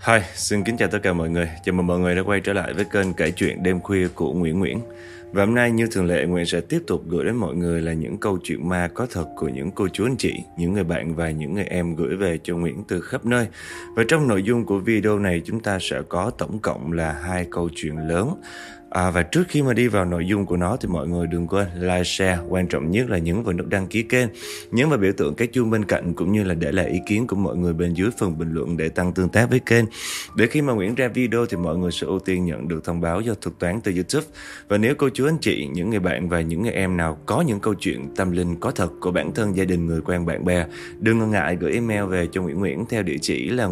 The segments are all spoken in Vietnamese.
Hi, xin kính chào tất cả mọi người. Chào mừng mọi người đã quay trở lại với kênh kể chuyện đêm khuya của Nguyễn Nguyễn. Và hôm nay như thường lệ, Nguyễn sẽ tiếp tục gửi đến mọi người là những câu chuyện ma có thật của những cô chú anh chị, những người bạn và những người em gửi về cho Nguyễn từ khắp nơi. Và trong nội dung của video này chúng ta sẽ có tổng cộng là 2 câu chuyện lớn. Và trước khi mà đi vào nội dung của nó thì mọi người đừng quên like, share, quan trọng nhất là nhấn vào nút đăng ký kênh, nhấn vào biểu tượng cái chuông bên cạnh, cũng như là để lại ý kiến của mọi người bên dưới phần bình luận để tăng tương tác với kênh. Để khi mà Nguyễn ra video thì mọi người sẽ ưu tiên nhận được thông báo do thuật toán từ YouTube. Và nếu cô chú anh chị, những người bạn và những người em nào có những câu chuyện tâm linh có thật của bản thân, gia đình, người quen, bạn bè, đừng ngần ngại gửi email về cho Nguyễn Nguyễn theo địa chỉ là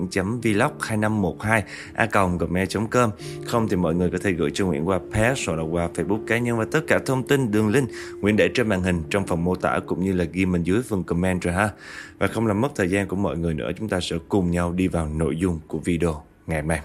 nguyennguyển.vlog2512a@gmail.com. Không thì mọi người có thể gửi cho Nguyễn qua page hoặc là qua Facebook cá nhân, và tất cả thông tin, đường link Nguyễn để trên màn hình trong phần mô tả cũng như là ghi bên dưới phần comment rồi ha. Và không làm mất thời gian của mọi người nữa, chúng ta sẽ cùng nhau đi vào nội dung của video ngày mai.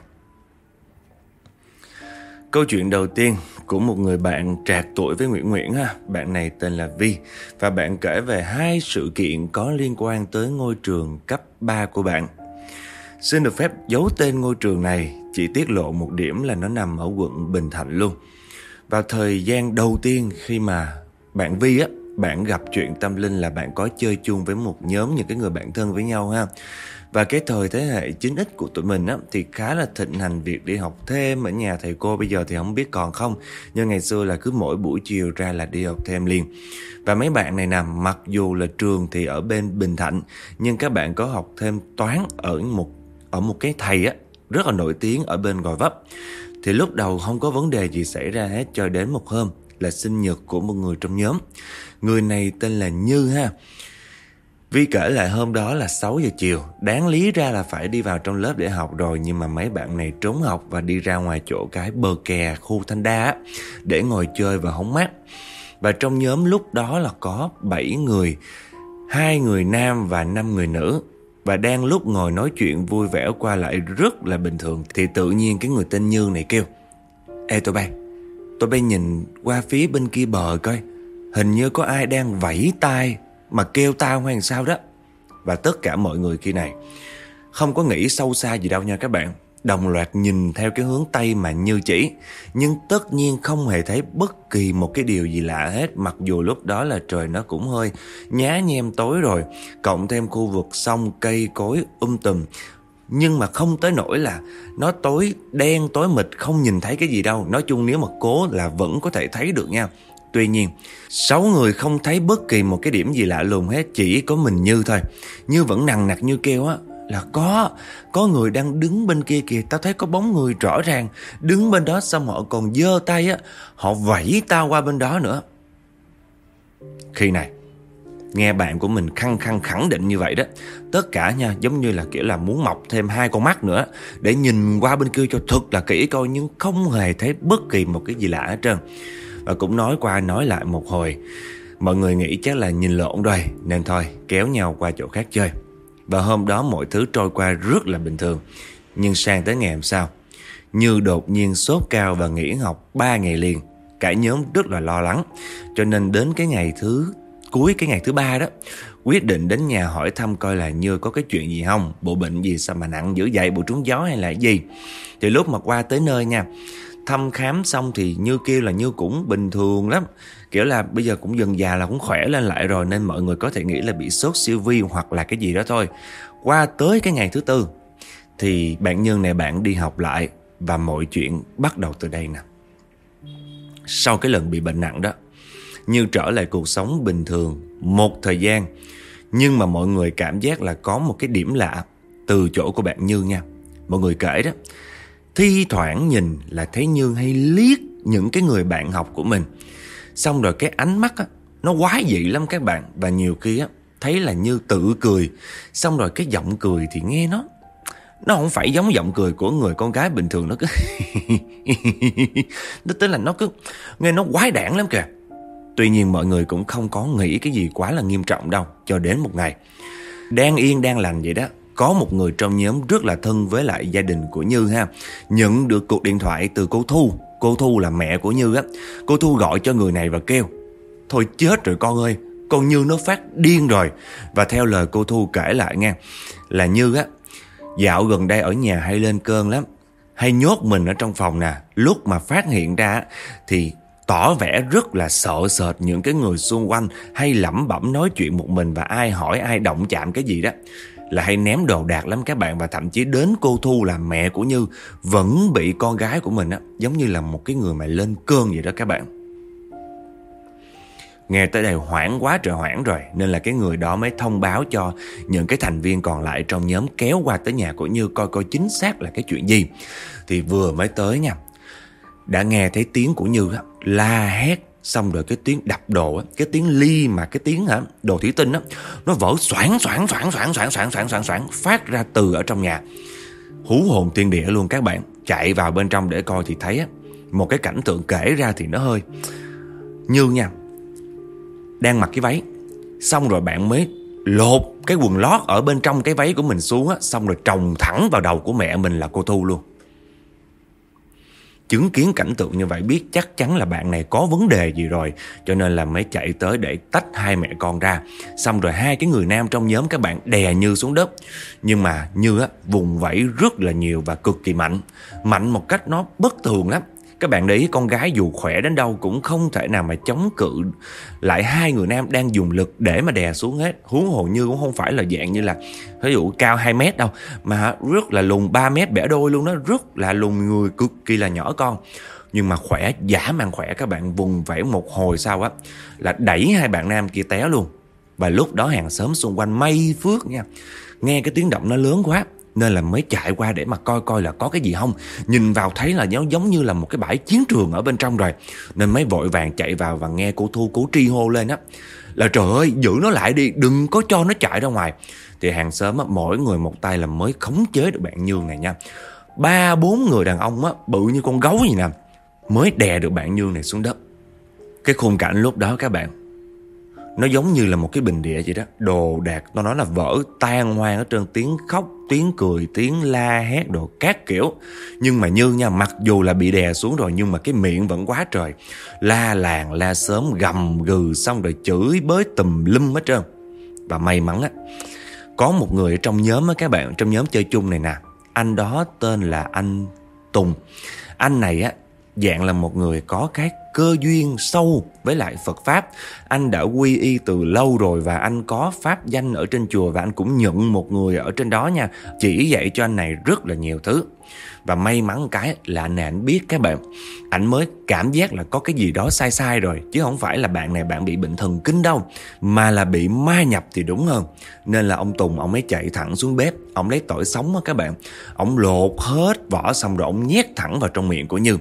Câu chuyện đầu tiên của một người bạn trạc tuổi với Nguyễn Nguyễn ha. Bạn này tên là Vi, và bạn kể về 2 sự kiện có liên quan tới ngôi trường cấp 3 của bạn. Xin được phép giấu tên ngôi trường này, chỉ tiết lộ một điểm là nó nằm ở quận Bình Thạnh luôn. Vào thời gian đầu tiên khi mà bạn Vi á, bạn gặp chuyện tâm linh là bạn có chơi chung với một nhóm những cái người bạn thân với nhau ha. Và cái thời thế hệ 9X của tụi mình á, thì khá là thịnh hành việc đi học thêm ở nhà thầy cô. Bây giờ thì không biết còn không, nhưng ngày xưa là cứ mỗi buổi chiều ra là đi học thêm liền. Và mấy bạn này nè, mặc dù là trường thì ở bên Bình Thạnh, nhưng các bạn có học thêm toán ở một cái thầy á rất là nổi tiếng ở bên Gò Vấp. Thì lúc đầu không có vấn đề gì xảy ra hết, cho đến một hôm là sinh nhật của một người trong nhóm. Người này tên là Như ha. Vi kể lại hôm đó là 6 giờ chiều, đáng lý ra là phải đi vào trong lớp để học rồi, nhưng mà mấy bạn này trốn học và đi ra ngoài chỗ cái bờ kè khu Thanh Đa á, để ngồi chơi và hóng mát. Và trong nhóm lúc đó là có 7 người, 2 người nam và 5 người nữ. Và đang lúc ngồi nói chuyện vui vẻ qua lại rất là bình thường, thì tự nhiên cái người tên Như này kêu: Ê tụi bay nhìn qua phía bên kia bờ coi, hình như có ai đang vẫy tay mà kêu tao hay sao đó. Và tất cả mọi người khi này không có nghĩ sâu xa gì đâu nha các bạn, đồng loạt nhìn theo cái hướng tay mà Như chỉ. Nhưng tất nhiên không hề thấy bất kỳ một cái điều gì lạ hết, mặc dù lúc đó là trời nó cũng hơi nhá nhem tối rồi, cộng thêm khu vực sông cây cối tùm. Nhưng mà không tới nỗi là nó tối đen tối mịt không nhìn thấy cái gì đâu. Nói chung nếu mà cố là vẫn có thể thấy được nha. Tuy nhiên 6 người không thấy bất kỳ một cái điểm gì lạ lùng hết, chỉ có mình Như thôi. Như vẫn nằng nặc Như kêu á là có người đang đứng bên kia kìa, tao thấy có bóng người rõ ràng đứng bên đó, xong họ còn giơ tay á, họ vẫy tao qua bên đó nữa. Khi này nghe bạn của mình khẳng định như vậy đó, tất cả nha giống như là kiểu là muốn mọc thêm 2 con mắt nữa để nhìn qua bên kia cho thật là kỹ coi, nhưng không hề thấy bất kỳ một cái gì lạ hết trơn. Và cũng nói qua nói lại một hồi, mọi người nghĩ chắc là nhìn lộn rồi nên thôi kéo nhau qua chỗ khác chơi. Và hôm đó mọi thứ trôi qua rất là bình thường. Nhưng sang tới ngày hôm sau, Như đột nhiên sốt cao và nghỉ học 3 ngày liền. Cả nhóm rất là lo lắng, cho nên đến cái ngày cuối cái ngày thứ 3 đó, quyết định đến nhà hỏi thăm coi là Như có cái chuyện gì không, bộ bệnh gì sao mà nặng dữ vậy, bộ trúng gió hay là gì. Thì lúc mà qua tới nơi nha, thăm khám xong thì Như kêu là Như cũng bình thường lắm, kiểu là bây giờ cũng dần già là cũng khỏe lên lại rồi, nên mọi người có thể nghĩ là bị sốt siêu vi hoặc là cái gì đó thôi. Qua tới cái ngày thứ 4 thì bạn Nhân này bạn đi học lại, và mọi chuyện bắt đầu từ đây nè. Sau cái lần bị bệnh nặng đó, Như trở lại cuộc sống bình thường một thời gian, nhưng mà mọi người cảm giác là có một cái điểm lạ từ chỗ của bạn Như nha. Mọi người kể đó, thi thoảng nhìn là thấy Như hay liếc những cái người bạn học của mình, xong rồi cái ánh mắt á, nó quái dị lắm các bạn. Và nhiều khi á, thấy là Như tự cười, xong rồi cái giọng cười thì nghe nó không phải giống giọng cười của người con gái bình thường, nó cứ nó tức là nó cứ nghe nó quái đản lắm kìa. Tuy nhiên mọi người cũng không có nghĩ cái gì quá là nghiêm trọng đâu, cho đến một ngày đang yên đang lành vậy đó, có một người trong nhóm rất là thân với lại gia đình của Như ha, nhận được cuộc điện thoại từ cô Thu. Cô Thu là mẹ của Như á. Cô Thu gọi cho người này và kêu: Thôi chết rồi con ơi, con Như nó phát điên rồi. Và theo lời cô Thu kể lại nha, là Như á Dạo gần đây ở nhà hay lên cơn lắm, hay nhốt mình ở trong phòng nè. Lúc mà phát hiện ra thì tỏ vẻ rất là sợ sệt những cái người xung quanh, hay lẩm bẩm nói chuyện một mình, và ai hỏi ai động chạm cái gì đó là hay ném đồ đạc lắm các bạn. Và thậm chí đến cô Thu là mẹ của Như vẫn bị con gái của mình giống như là một cái người mà lên cơn vậy đó các bạn. Nghe tới đây hoảng quá trời hoảng rồi, nên là cái người đó mới thông báo cho những cái thành viên còn lại trong nhóm kéo qua tới nhà của Như coi chính xác là cái chuyện gì. Thì vừa mới tới nha, đã nghe thấy tiếng của Như la hét, xong rồi cái tiếng đập đồ, cái tiếng ly mà cái tiếng đồ thủy tinh nó vỡ xoảng phát ra từ ở trong nhà. Hú hồn thiên địa luôn các bạn. Chạy vào bên trong để coi thì thấy một cái cảnh tượng kể ra thì nó hơi Như nha, đang mặc cái váy, xong rồi bạn mới lột cái quần lót ở bên trong cái váy của mình xuống xong rồi trồng thẳng vào đầu của mẹ mình là cô Thu luôn. Chứng kiến cảnh tượng như vậy biết chắc chắn là bạn này có vấn đề gì rồi, cho nên là mới chạy tới để tách hai mẹ con ra. Xong rồi hai cái người nam trong nhóm các bạn đè Như xuống đất. Nhưng mà Như vùng vẫy rất là nhiều và cực kỳ mạnh một cách nó bất thường lắm. Các bạn để ý, con gái dù khỏe đến đâu cũng không thể nào mà chống cự lại hai người nam đang dùng lực để mà đè xuống hết. Huống hồ Như cũng không phải là dạng như là ví dụ cao 2 mét đâu, mà rất là lùn, 3 mét bẻ đôi luôn đó, rất là lùn, người cực kỳ là nhỏ con. Nhưng mà khỏe, dã man khỏe các bạn. Vùng vẫy một hồi sau là đẩy hai bạn nam kia té luôn. Và lúc đó hàng xóm xung quanh may phước nha, nghe cái tiếng động nó lớn quá nên là mới chạy qua để mà coi là có cái gì không. Nhìn vào thấy là nó giống như là một cái bãi chiến trường ở bên trong rồi, nên mới vội vàng chạy vào và nghe cô Thu cố tri hô lên là trời ơi, giữ nó lại đi, đừng có cho nó chạy ra ngoài. Thì hàng xóm mỗi người một tay là mới khống chế được bạn Nhương này nha. 3-4 người đàn ông bự như con gấu gì nè mới đè được bạn Nhương này xuống đất. Cái khung cảnh lúc đó các bạn, nó giống như là một cái bình địa vậy đó. Đồ đạc nó nói là vỡ tan hoang ở trên, tiếng khóc, tiếng cười, tiếng la hét đồ các kiểu. Nhưng mà Như nha, mặc dù là bị đè xuống rồi nhưng mà cái miệng vẫn quá trời, la làng la xóm, gầm gừ, xong rồi chửi bới tùm lum hết trơn. Và may mắn có một người ở trong nhóm các bạn, trong nhóm chơi chung này nè, anh đó tên là anh Tùng. Anh này dạng là một người có cái cơ duyên sâu với lại Phật Pháp. Anh đã quy y từ lâu rồi và anh có pháp danh ở trên chùa, và anh cũng nhận một người ở trên đó nha, chỉ dạy cho anh này rất là nhiều thứ. Và may mắn cái là anh này anh biết các bạn, anh mới cảm giác là có cái gì đó sai sai rồi, chứ không phải là bạn này bạn bị bệnh thần kinh đâu, mà là bị ma nhập thì đúng hơn. Nên là ông Tùng ông mới chạy thẳng xuống bếp, ông lấy tỏi sống các bạn, ông lột hết vỏ xong rồi ông nhét thẳng vào trong miệng của Như.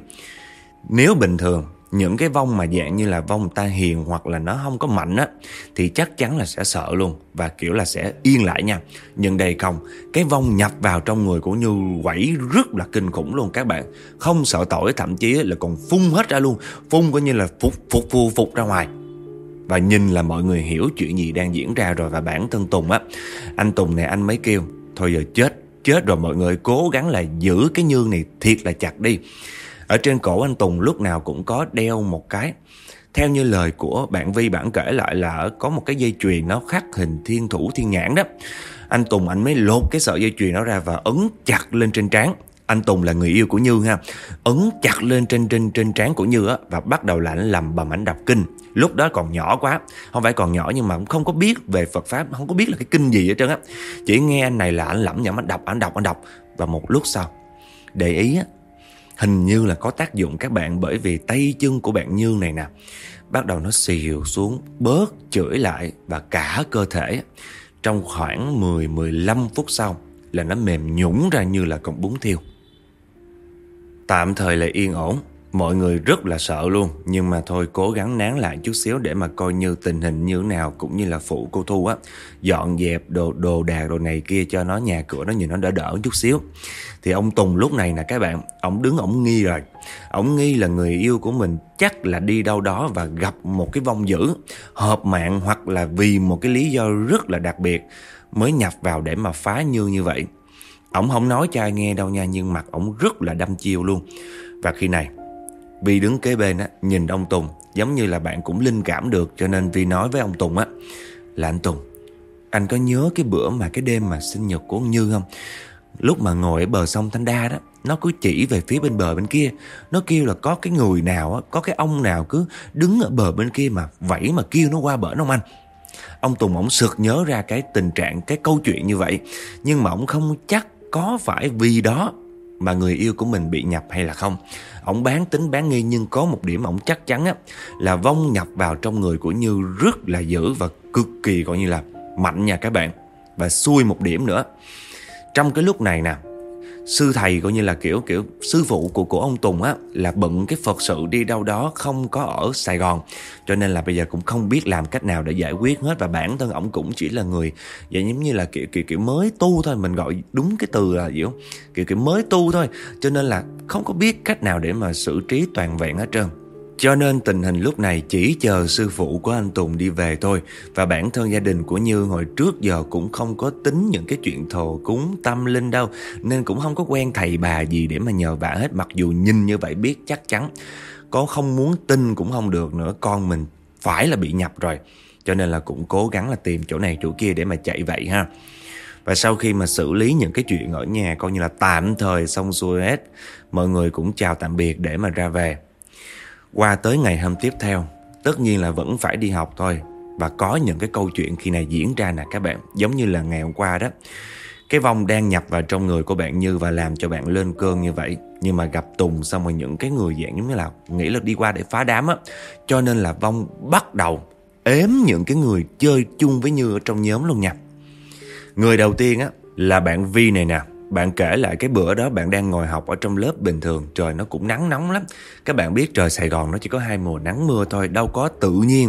Nếu bình thường những cái vong mà dạng như là vong ta hiền hoặc là nó không có mạnh thì chắc chắn là sẽ sợ luôn và kiểu là sẽ yên lại nha. Nhưng đây không, cái vong nhập vào trong người của Như quẩy rất là kinh khủng luôn các bạn. Không sợ tỏi, thậm chí là còn phun hết ra luôn, phun coi như là phục ra ngoài. Và nhìn là mọi người hiểu chuyện gì đang diễn ra rồi. Và bản thân Tùng anh Tùng này anh mới kêu thôi giờ chết rồi mọi người, cố gắng là giữ cái Như này thiệt là chặt đi. Ở trên cổ anh Tùng lúc nào cũng có đeo một cái, theo như lời của bạn Vi bạn kể lại là có một cái dây chuyền nó khắc hình thiên thủ thiên nhãn đó. Anh Tùng anh mới lột cái sợi dây chuyền đó ra và ấn chặt lên trên trán. Anh Tùng là người yêu của Như ha, ấn chặt lên trên trán của Như và bắt đầu là anh lầm bầm ảnh đọc kinh. Lúc đó còn nhỏ quá, không phải còn nhỏ nhưng mà cũng không có biết về Phật Pháp, không có biết là cái kinh gì hết trơn chỉ nghe anh này là anh lẩm nhẩm anh đọc. Và một lúc sau để ý hình như là có tác dụng các bạn, bởi vì tay chân của bạn Như này nè bắt đầu nó xìu xuống, bớt chửi lại, và cả cơ thể trong khoảng 10-15 phút sau là nó mềm nhũn ra như là cọng bún thiêu. Tạm thời là yên ổn, mọi người rất là sợ luôn, nhưng mà thôi cố gắng nán lại chút xíu để mà coi như tình hình như thế nào, cũng như là phụ cô Thu dọn dẹp đồ đạc đồ này kia cho nó, nhà cửa nó nhìn nó đỡ chút xíu. Thì ông Tùng lúc này nè các bạn, ông đứng ông nghi rồi. Ông nghi là người yêu của mình chắc là đi đâu đó và gặp một cái vong dữ, hợp mạng, hoặc là vì một cái lý do rất là đặc biệt mới nhập vào để mà phá như vậy. Ông không nói cho ai nghe đâu nha, nhưng mặt ông rất là đăm chiêu luôn. Và khi này Vi đứng kế bên nhìn ông Tùng giống như là bạn cũng linh cảm được, cho nên Vi nói với ông Tùng là anh Tùng, anh có nhớ cái bữa mà cái đêm mà sinh nhật của ông Như không? Lúc mà ngồi ở bờ sông Thanh Đa đó, nó cứ chỉ về phía bên bờ bên kia. Nó kêu là có cái người nào á, có cái ông nào cứ đứng ở bờ bên kia mà vẫy mà kêu nó qua bển ông anh. Ông Tùng ổng sực nhớ ra cái tình trạng, cái câu chuyện như vậy. Nhưng mà ổng không chắc có phải vì đó mà người yêu của mình bị nhập hay là không. Ổng bán tính bán nghi, nhưng có một điểm ổng chắc chắn á, là vong nhập vào trong người của Như rất là dữ và cực kỳ coi như là mạnh nha các bạn. Và xui một điểm nữa, trong cái lúc này nè, sư thầy coi như là kiểu sư phụ của ông Tùng á là bận cái Phật sự đi đâu đó, không có ở Sài Gòn, cho nên là bây giờ cũng không biết làm cách nào để giải quyết hết. Và bản thân ổng cũng chỉ là người vậy, giống như là kiểu mới tu thôi, mình gọi đúng cái từ là kiểu mới tu thôi, cho nên là không có biết cách nào để mà xử trí toàn vẹn hết trơn. Cho nên tình hình lúc này chỉ chờ sư phụ của anh Tùng đi về thôi. Và bản thân gia đình của Như hồi trước giờ cũng không có tính những cái chuyện thờ cúng tâm linh đâu, nên cũng không có quen thầy bà gì để mà nhờ vả hết. Mặc dù nhìn như vậy biết chắc chắn, có không muốn tin cũng không được nữa, con mình phải là bị nhập rồi. Cho nên là cũng cố gắng là tìm chỗ này chỗ kia để mà chạy vậy ha. Và sau khi mà xử lý những cái chuyện ở nhà coi như là tạm thời xong xuôi hết, mọi người cũng chào tạm biệt để mà ra về. Qua tới ngày hôm tiếp theo, tất nhiên là vẫn phải đi học thôi. Và có những cái câu chuyện khi này diễn ra nè các bạn. Giống như là ngày hôm qua đó, cái vong đang nhập vào trong người của bạn Như và làm cho bạn lên cơn như vậy. Nhưng mà gặp Tùng xong rồi những cái người dạng giống như là nghĩ là đi qua để phá đám á, cho nên là vong bắt đầu ếm những cái người chơi chung với Như ở trong nhóm luôn nha. Người đầu tiên á là bạn Vi này nè. Bạn kể lại cái bữa đó bạn đang ngồi học ở trong lớp bình thường, trời nó cũng nắng nóng lắm. Các bạn biết trời Sài Gòn nó chỉ có 2 mùa nắng mưa thôi, đâu có tự nhiên.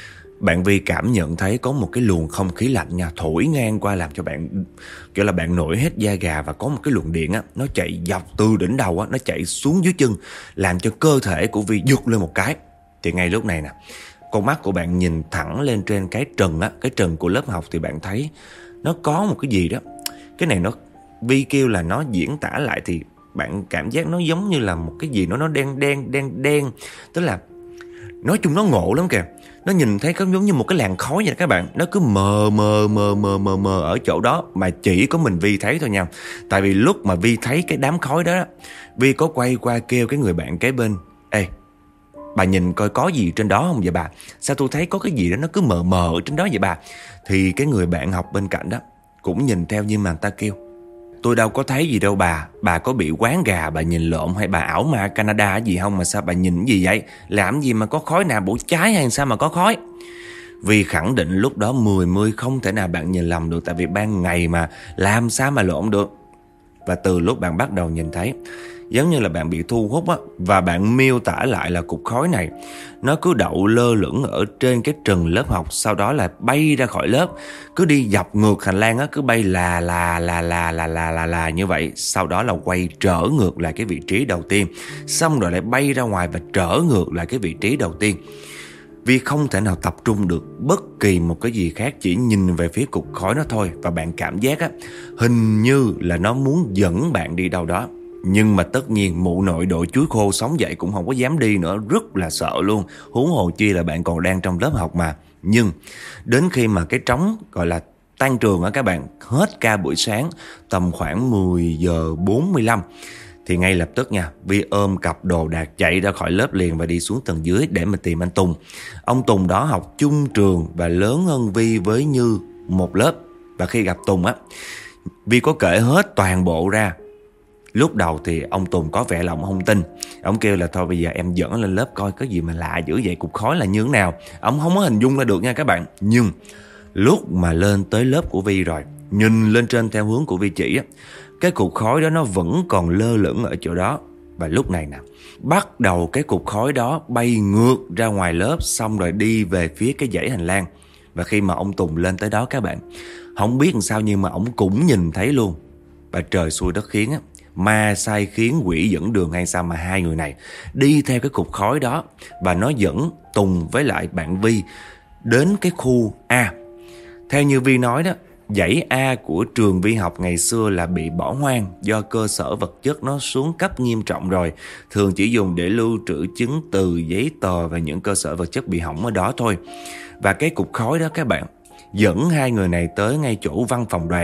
Bạn Vi cảm nhận thấy có một cái luồng không khí lạnh nha, thổi ngang qua làm cho bạn kiểu là bạn nổi hết da gà. Và có một cái luồng điện á, nó chạy dọc từ đỉnh đầu á, nó chạy xuống dưới chân, làm cho cơ thể của Vi giật lên một cái. Thì ngay lúc này nè, con mắt của bạn nhìn thẳng lên trên cái trần á, cái trần của lớp học, thì bạn thấy nó có một cái gì đó. Cái này nó Vi kêu là nó diễn tả lại thì bạn cảm giác nó giống như là một cái gì nó đen. Tức là nói chung nó ngộ lắm kìa. Nó nhìn thấy có giống như một cái làn khói vậy các bạn. Nó cứ mờ ở chỗ đó, mà chỉ có mình Vi thấy thôi nha. Tại vì lúc mà Vi thấy cái đám khói đó, Vi có quay qua kêu cái người bạn kế bên: Ê, bà nhìn coi có gì trên đó không vậy bà? Sao tôi thấy có cái gì đó nó cứ mờ ở trên đó vậy bà? Thì cái người bạn học bên cạnh đó cũng nhìn theo, nhưng mà người ta kêu: Tôi đâu có thấy gì đâu bà có bị quán gà bà nhìn lộn hay bà ảo ma Canada gì không mà sao bà nhìn gì vậy? Làm gì mà có khói nào, bộ trái hay sao mà có khói? Vì khẳng định lúc đó 10 không thể nào bạn nhìn lầm được, tại vì ban ngày mà làm sao mà lộn được. Và từ lúc bạn bắt đầu nhìn thấy, giống như là bạn bị thu hút á, và bạn miêu tả lại là cục khói này nó cứ đậu lơ lửng ở trên cái trần lớp học, sau đó là bay ra khỏi lớp, cứ đi dọc ngược hành lang á, cứ bay là như vậy, sau đó là quay trở ngược lại cái vị trí đầu tiên, xong rồi lại bay ra ngoài và trở ngược lại cái vị trí đầu tiên. Vì không thể nào tập trung được bất kỳ một cái gì khác, chỉ nhìn về phía cục khói nó thôi. Và bạn cảm giác á, hình như là nó muốn dẫn bạn đi đâu đó. Nhưng mà tất nhiên mụ nội đội chuối khô sống dậy cũng không có dám đi nữa, rất là sợ luôn. Huống hồ chi là bạn còn đang trong lớp học mà. Nhưng đến khi mà cái trống gọi là tan trường á các bạn, hết ca buổi sáng tầm khoảng 10 giờ 45, thì ngay lập tức nha, Vi ôm cặp đồ đạc chạy ra khỏi lớp liền và đi xuống tầng dưới để mà tìm anh Tùng. Ông Tùng đó học chung trường và lớn hơn Vi với Như một lớp. Và khi gặp Tùng á, Vi có kể hết toàn bộ ra. Lúc đầu thì ông Tùng có vẻ là ông không tin. Ông kêu là thôi bây giờ em dẫn lên lớp coi có gì mà lạ dữ vậy, cục khói là như thế nào. Ông không có hình dung ra được nha các bạn. Nhưng lúc mà lên tới lớp của Vi rồi, nhìn lên trên theo hướng của Vi chỉ á, cái cục khói đó nó vẫn còn lơ lửng ở chỗ đó. Và lúc này nè, bắt đầu cái cục khói đó bay ngược ra ngoài lớp, xong rồi đi về phía cái dãy hành lang. Và khi mà ông Tùng lên tới đó các bạn, không biết làm sao nhưng mà ông cũng nhìn thấy luôn. Và trời xui đất khiến á, ma sai khiến quỷ dẫn đường hay sao mà hai người này đi theo cái cục khói đó. Và nó dẫn Tùng với lại bạn Vi đến cái khu A. Theo như Vi nói đó, dãy A của trường Vi học ngày xưa là bị bỏ hoang do cơ sở vật chất nó xuống cấp nghiêm trọng rồi. Thường chỉ dùng để lưu trữ chứng từ, giấy tờ và những cơ sở vật chất bị hỏng ở đó thôi. Và cái cục khói đó các bạn dẫn hai người này tới ngay chỗ văn phòng đoàn.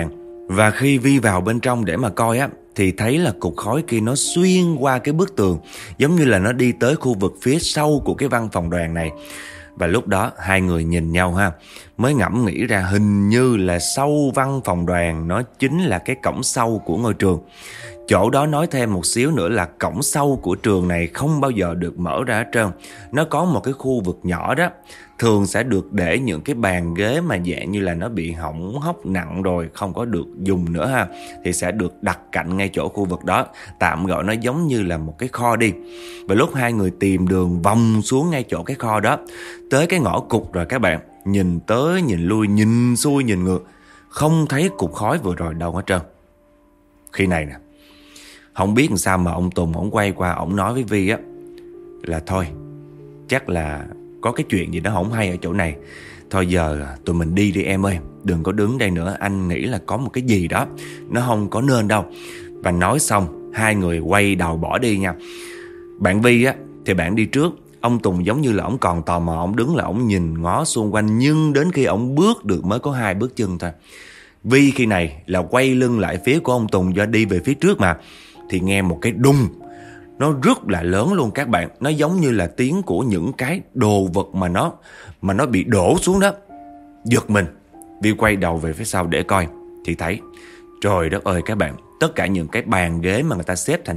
Và khi Vi vào bên trong để mà coi á, thì thấy là cục khói kia nó xuyên qua cái bức tường, giống như là nó đi tới khu vực phía sau của cái văn phòng đoàn này. Và lúc đó hai người nhìn nhau ha, mới ngẫm nghĩ ra hình như là sau văn phòng đoàn nó chính là cái cổng sau của ngôi trường. Chỗ đó nói thêm một xíu nữa là cổng sau của trường này không bao giờ được mở ra hết trơn. Nó có một cái khu vực nhỏ đó, thường sẽ được để những cái bàn ghế mà dạng như là nó bị hỏng hóc nặng rồi, không có được dùng nữa ha, thì sẽ được đặt cạnh ngay chỗ khu vực đó, tạm gọi nó giống như là một cái kho đi. Và lúc hai người tìm đường vòng xuống ngay chỗ cái kho đó, tới cái ngõ cụt rồi các bạn, nhìn tới nhìn lui, nhìn xuôi nhìn ngược, không thấy cục khói vừa rồi đâu hết trơn. Khi này nè, không biết làm sao mà ông Tùng ổng quay qua ổng nói với Vi á là thôi, chắc là có cái chuyện gì đó không hay ở chỗ này. Thôi giờ tụi mình đi em ơi, đừng có đứng đây nữa, anh nghĩ là có một cái gì đó nó không có nên đâu. Và nói xong hai người quay đầu bỏ đi nha. Bạn Vi á thì bạn đi trước. Ông Tùng giống như là ổng còn tò mò, ổng đứng là ổng nhìn ngó xung quanh, nhưng đến khi ổng bước được mới có 2 bước chân thôi. Vi khi này là quay lưng lại phía của ông Tùng do đi về phía trước mà, thì nghe một cái đùng, nó rất là lớn luôn các bạn. Nó giống như là tiếng của những cái đồ vật mà nó bị đổ xuống đó. Giật mình, Vi quay đầu về phía sau để coi, thì thấy trời đất ơi các bạn, tất cả những cái bàn ghế mà người ta xếp thành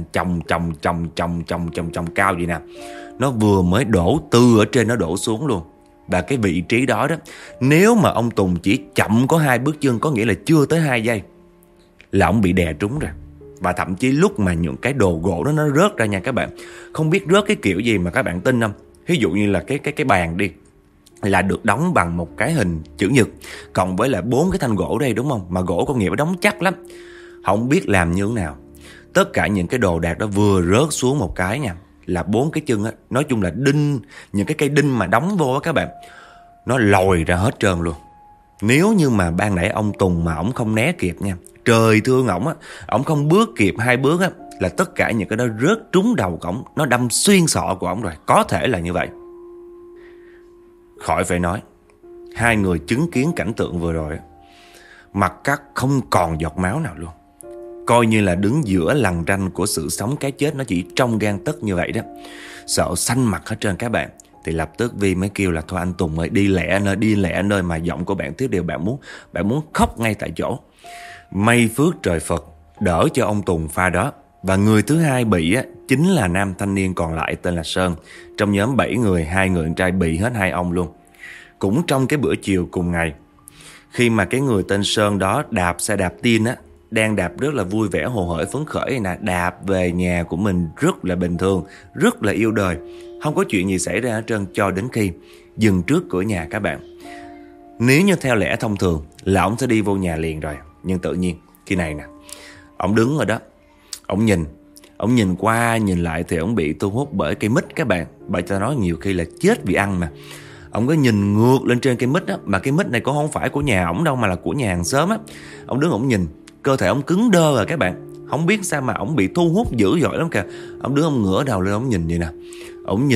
chồng cao vậy nè, nó vừa mới đổ từ ở trên nó đổ xuống luôn. Và cái vị trí đó đó, nếu mà ông Tùng chỉ chậm có 2 bước chân, có nghĩa là chưa tới 2 giây là ông bị đè trúng rồi. Và thậm chí lúc mà những cái đồ gỗ đó nó rớt ra nha các bạn, không biết rớt cái kiểu gì mà các bạn tin không. Ví dụ như là cái bàn đi, là được đóng bằng một cái hình chữ nhật, cộng với lại 4 cái thanh gỗ đây đúng không, mà gỗ công nghiệp đóng chắc lắm, không biết làm như thế nào. Tất cả những cái đồ đạc đó vừa rớt xuống một cái nha, là 4 cái chân á, nói chung là đinh, những cái cây đinh mà đóng vô á các bạn, nó lòi ra hết trơn luôn. Nếu như mà ban nãy ông Tùng mà ổng không né kịp nha, trời thương ổng á, ổng không bước kịp 2 bước á, là tất cả những cái đó rớt trúng đầu ổng, nó đâm xuyên sọ của ổng rồi, có thể là như vậy. Khỏi phải nói, hai người chứng kiến cảnh tượng vừa rồi, mặt cắt không còn giọt máu nào luôn, coi như là đứng giữa lằn ranh của sự sống cái chết, nó chỉ trong gang tấc như vậy đó, sợ xanh mặt hết trơn các bạn. Thì lập tức Vi mới kêu là thôi anh Tùng ơi, đi lẹ nơi, mà giọng của bạn Tuyết đều bạn muốn khóc ngay tại chỗ. May phước trời Phật đỡ cho ông Tùng pha đó. Và người thứ hai bị á, chính là nam thanh niên còn lại tên là Sơn. Trong nhóm 7 người, 2 người con trai bị hết 2 ông luôn. Cũng trong cái bữa chiều cùng ngày, khi mà cái người tên Sơn đó đạp xe đạp tiên á, đang đạp rất là vui vẻ hồ hởi phấn khởi nè, đạp về nhà của mình rất là bình thường, rất là yêu đời, không có chuyện gì xảy ra hết trơn, cho đến khi dừng trước cửa nhà các bạn. Nếu như theo lẽ thông thường là ông sẽ đi vô nhà liền rồi, nhưng tự nhiên khi này nè, ông đứng ở đó, ông nhìn qua nhìn lại thì ông bị thu hút bởi cây mít các bạn. Bởi ta nói nhiều khi là chết vì ăn mà. Ông có nhìn ngược lên trên cây mít á, mà cây mít này cũng không phải của nhà ổng đâu, mà là của nhà hàng xóm á. Ông đứng ông nhìn, cơ thể ông cứng đơ rồi các bạn. Không biết sao mà ông bị thu hút dữ dội lắm kìa. Ông đứng ông ngửa đầu lên ông nhìn vậy nè. Ông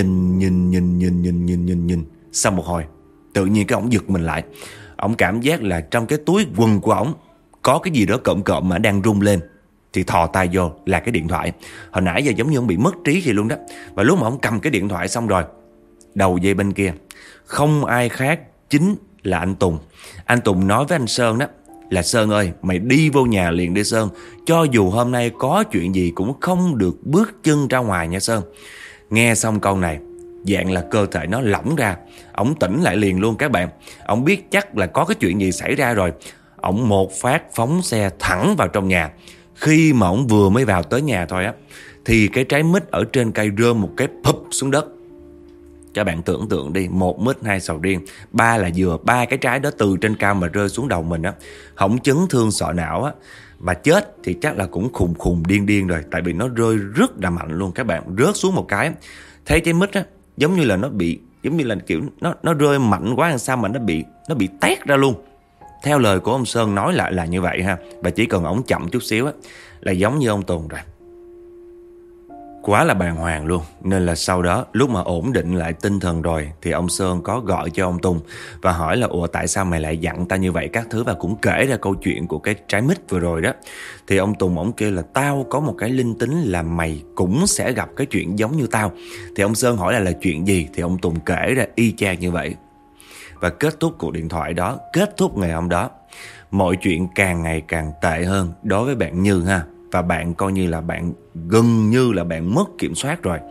nhìn. Sau một hồi, tự nhiên cái ông giật mình lại. Ông cảm giác là trong cái túi quần của ông có cái gì đó cộm mà đang rung lên. Thì thò tay vô là cái điện thoại. Hồi nãy giờ giống như ông bị mất trí gì luôn đó. Và lúc mà ông cầm cái điện thoại xong rồi, đầu dây bên kia không ai khác chính là anh Tùng. Anh Tùng nói với anh Sơn đó là Sơn ơi, mày đi vô nhà liền đi Sơn. Cho dù hôm nay có chuyện gì cũng không được bước chân ra ngoài nha Sơn. Nghe xong câu này, dạng là cơ thể nó lỏng ra. Ông tỉnh lại liền luôn các bạn. Ông biết chắc là có cái chuyện gì xảy ra rồi. Ông một phát phóng xe thẳng vào trong nhà. Khi mà ông vừa mới vào tới nhà thôi á, thì cái trái mít ở trên cây rơi một cái phụp xuống đất. Các bạn tưởng tượng đi, 1 mít 2 sầu riêng, 3 là dừa, 3 cái trái đó từ trên cao mà rơi xuống đầu mình á, không chấn thương sọ não á, và chết thì chắc là cũng khùng điên rồi, tại vì nó rơi rất là mạnh luôn các bạn. Rớt xuống một cái, thấy trái mít á, giống như là nó bị, giống như là kiểu nó rơi mạnh quá làm sao mà nó bị tét ra luôn. Theo lời của ông Sơn nói lại là như vậy ha. Và chỉ cần ổng chậm chút xíu á, là giống như ông Tùng rồi. Quá là bàng hoàng luôn. Nên là sau đó lúc mà ổn định lại tinh thần rồi thì ông Sơn có gọi cho ông Tùng và hỏi là ủa tại sao mày lại dặn ta như vậy các thứ, và cũng kể ra câu chuyện của cái trái mít vừa rồi đó. Thì ông Tùng ổng kêu là tao có một cái linh tính là mày cũng sẽ gặp cái chuyện giống như tao. Thì ông Sơn hỏi là chuyện gì, thì ông Tùng kể ra y chang như vậy. Và kết thúc cuộc điện thoại đó, kết thúc ngày hôm đó, mọi chuyện càng ngày càng tệ hơn đối với bạn Như ha. Và bạn coi như là bạn gần như là bạn mất kiểm soát rồi.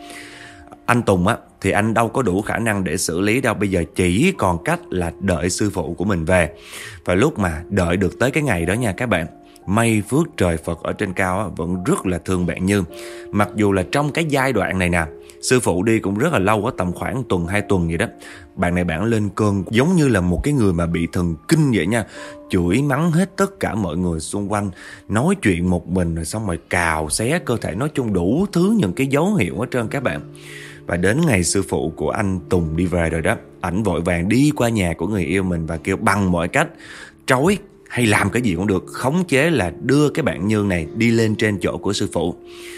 Anh Tùng á thì anh đâu có đủ khả năng để xử lý đâu. Bây giờ chỉ còn cách là đợi sư phụ của mình về. Và lúc mà đợi được tới cái ngày đó nha các bạn, may phước trời Phật ở trên cao á, vẫn rất là thương bạn Như. Mặc dù là trong cái giai đoạn này nè, sư phụ đi cũng rất là lâu, ở tầm khoảng tuần 2 tuần vậy đó. Bạn này bạn lên cơn giống như là một cái người mà bị thần kinh vậy nha. Chửi mắng hết tất cả mọi người xung quanh, nói chuyện một mình rồi xong rồi cào xé cơ thể, nói chung đủ thứ những cái dấu hiệu hết trơn các bạn. Và đến ngày sư phụ của anh Tùng đi về rồi đó, ảnh vội vàng đi qua nhà của người yêu mình và kêu bằng mọi cách trói hay làm cái gì cũng được, khống chế là đưa cái bạn Như này đi lên trên chỗ của sư phụ.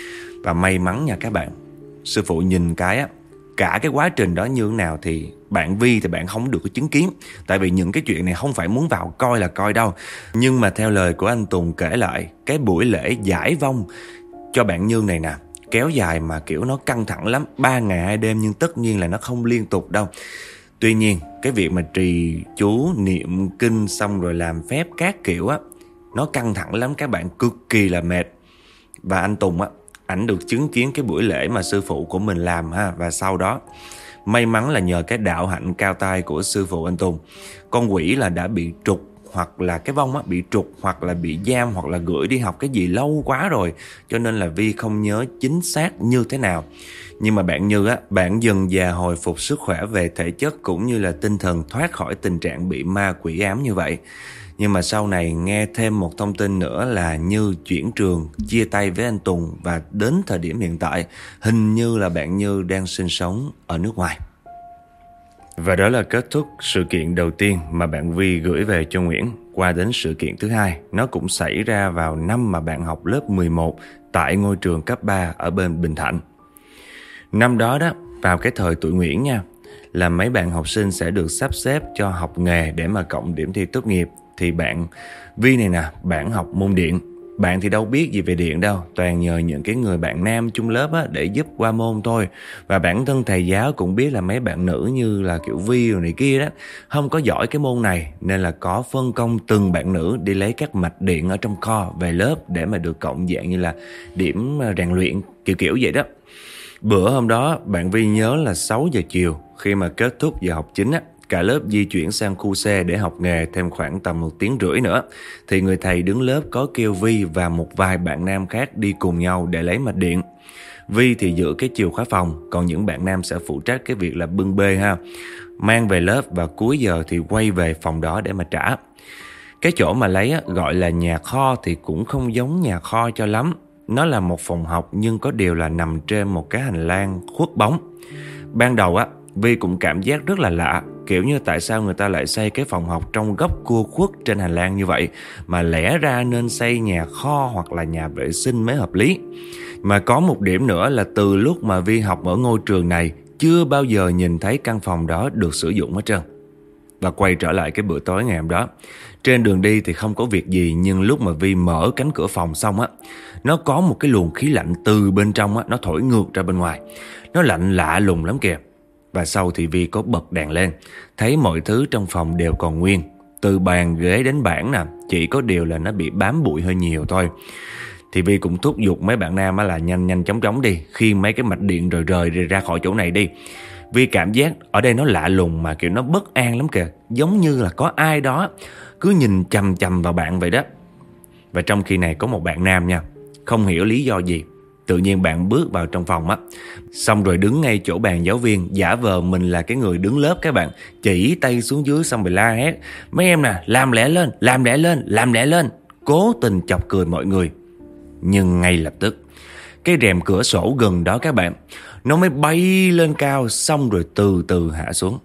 Và may mắn nha các bạn, sư phụ nhìn cái á, cả cái quá trình đó như thế nào thì bạn Vi thì bạn không được có chứng kiến. Tại vì những cái chuyện này không phải muốn vào coi là coi đâu. Nhưng mà theo lời của anh Tùng kể lại, cái buổi lễ giải vong cho bạn Như này nè, kéo dài mà kiểu nó căng thẳng lắm, 3 ngày 2 đêm, nhưng tất nhiên là nó không liên tục đâu. Tuy nhiên cái việc mà trì chú niệm kinh xong rồi làm phép các kiểu á, nó căng thẳng lắm các bạn, cực kỳ là mệt. Và anh Tùng á, ảnh được chứng kiến cái buổi lễ mà sư phụ của mình làm ha. Và sau đó may mắn là nhờ cái đạo hạnh cao tay của sư phụ anh Tùng, con quỷ là đã bị trục, hoặc là cái vong á bị trục, hoặc là bị giam, hoặc là gửi đi học cái gì lâu quá rồi, cho nên là Vi không nhớ chính xác như thế nào. Nhưng mà bạn Như á, bạn dần dà hồi phục sức khỏe về thể chất cũng như là tinh thần, thoát khỏi tình trạng bị ma quỷ ám như vậy. Nhưng mà sau này nghe thêm một thông tin nữa là Như chuyển trường, chia tay với anh Tùng, và đến thời điểm hiện tại hình như là bạn Như đang sinh sống ở nước ngoài. Và đó là kết thúc sự kiện đầu tiên mà bạn Vi gửi về cho Nguyễn. Qua đến sự kiện thứ hai, nó cũng xảy ra vào năm mà bạn học lớp 11 tại ngôi trường cấp 3 ở bên Bình Thạnh. Năm đó đó, vào cái thời tuổi Nguyễn nha, là mấy bạn học sinh sẽ được sắp xếp cho học nghề để mà cộng điểm thi tốt nghiệp. Thì bạn Vi này nè, bạn học môn điện. Bạn thì đâu biết gì về điện đâu, toàn nhờ những cái người bạn nam chung lớp á để giúp qua môn thôi. Và bản thân thầy giáo cũng biết là mấy bạn nữ như là kiểu Vi rồi này kia đó không có giỏi cái môn này, nên là có phân công từng bạn nữ đi lấy các mạch điện ở trong kho về lớp để mà được cộng dạng như là điểm rèn luyện, kiểu vậy đó. Bữa hôm đó bạn Vi nhớ là 6 giờ chiều, khi mà kết thúc giờ học chính á, cả lớp di chuyển sang khu C để học nghề thêm khoảng tầm 1 tiếng rưỡi nữa. Thì người thầy đứng lớp có kêu Vi và một vài bạn nam khác đi cùng nhau để lấy mạch điện. Vi thì giữ cái chìa khóa phòng, còn những bạn nam sẽ phụ trách cái việc là bưng bê ha, mang về lớp và cuối giờ thì quay về phòng đó để mà trả. Cái chỗ mà lấy á, gọi là nhà kho thì cũng không giống nhà kho cho lắm. Nó là một phòng học nhưng có điều là nằm trên một cái hành lang khuất bóng. Ban đầu á, Vi cũng cảm giác rất là lạ, kiểu như tại sao người ta lại xây cái phòng học trong góc cua khuất trên hành lang như vậy, mà lẽ ra nên xây nhà kho hoặc là nhà vệ sinh mới hợp lý. Mà có một điểm nữa là từ lúc mà Vi học ở ngôi trường này, chưa bao giờ nhìn thấy căn phòng đó được sử dụng hết trơn. Và quay trở lại cái bữa tối ngày hôm đó, trên đường đi thì không có việc gì, nhưng lúc mà Vi mở cánh cửa phòng xong á, nó có một cái luồng khí lạnh từ bên trong á, nó thổi ngược ra bên ngoài. Nó lạnh lạ lùng lắm kìa. Và sau thì Vi có bật đèn lên, thấy mọi thứ trong phòng đều còn nguyên, từ bàn ghế đến bảng nè, chỉ có điều là nó bị bám bụi hơi nhiều thôi. Thì Vi cũng thúc giục mấy bạn nam á là nhanh chóng đi, khiêng mấy cái mạch điện rồi rời ra khỏi chỗ này đi. Vi cảm giác ở đây nó lạ lùng mà kiểu nó bất an lắm kìa, giống như là có ai đó cứ nhìn chằm chằm vào bạn vậy đó. Và trong khi này có một bạn nam nha, không hiểu lý do gì, tự nhiên bạn bước vào trong phòng á, xong rồi đứng ngay chỗ bàn giáo viên, giả vờ mình là cái người đứng lớp các bạn, chỉ tay xuống dưới xong rồi la hét: mấy em nè, làm lẹ lên, làm lẹ lên, làm lẹ lên, cố tình chọc cười mọi người. Nhưng ngay lập tức cái rèm cửa sổ gần đó các bạn, nó mới bay lên cao, xong rồi từ từ hạ xuống.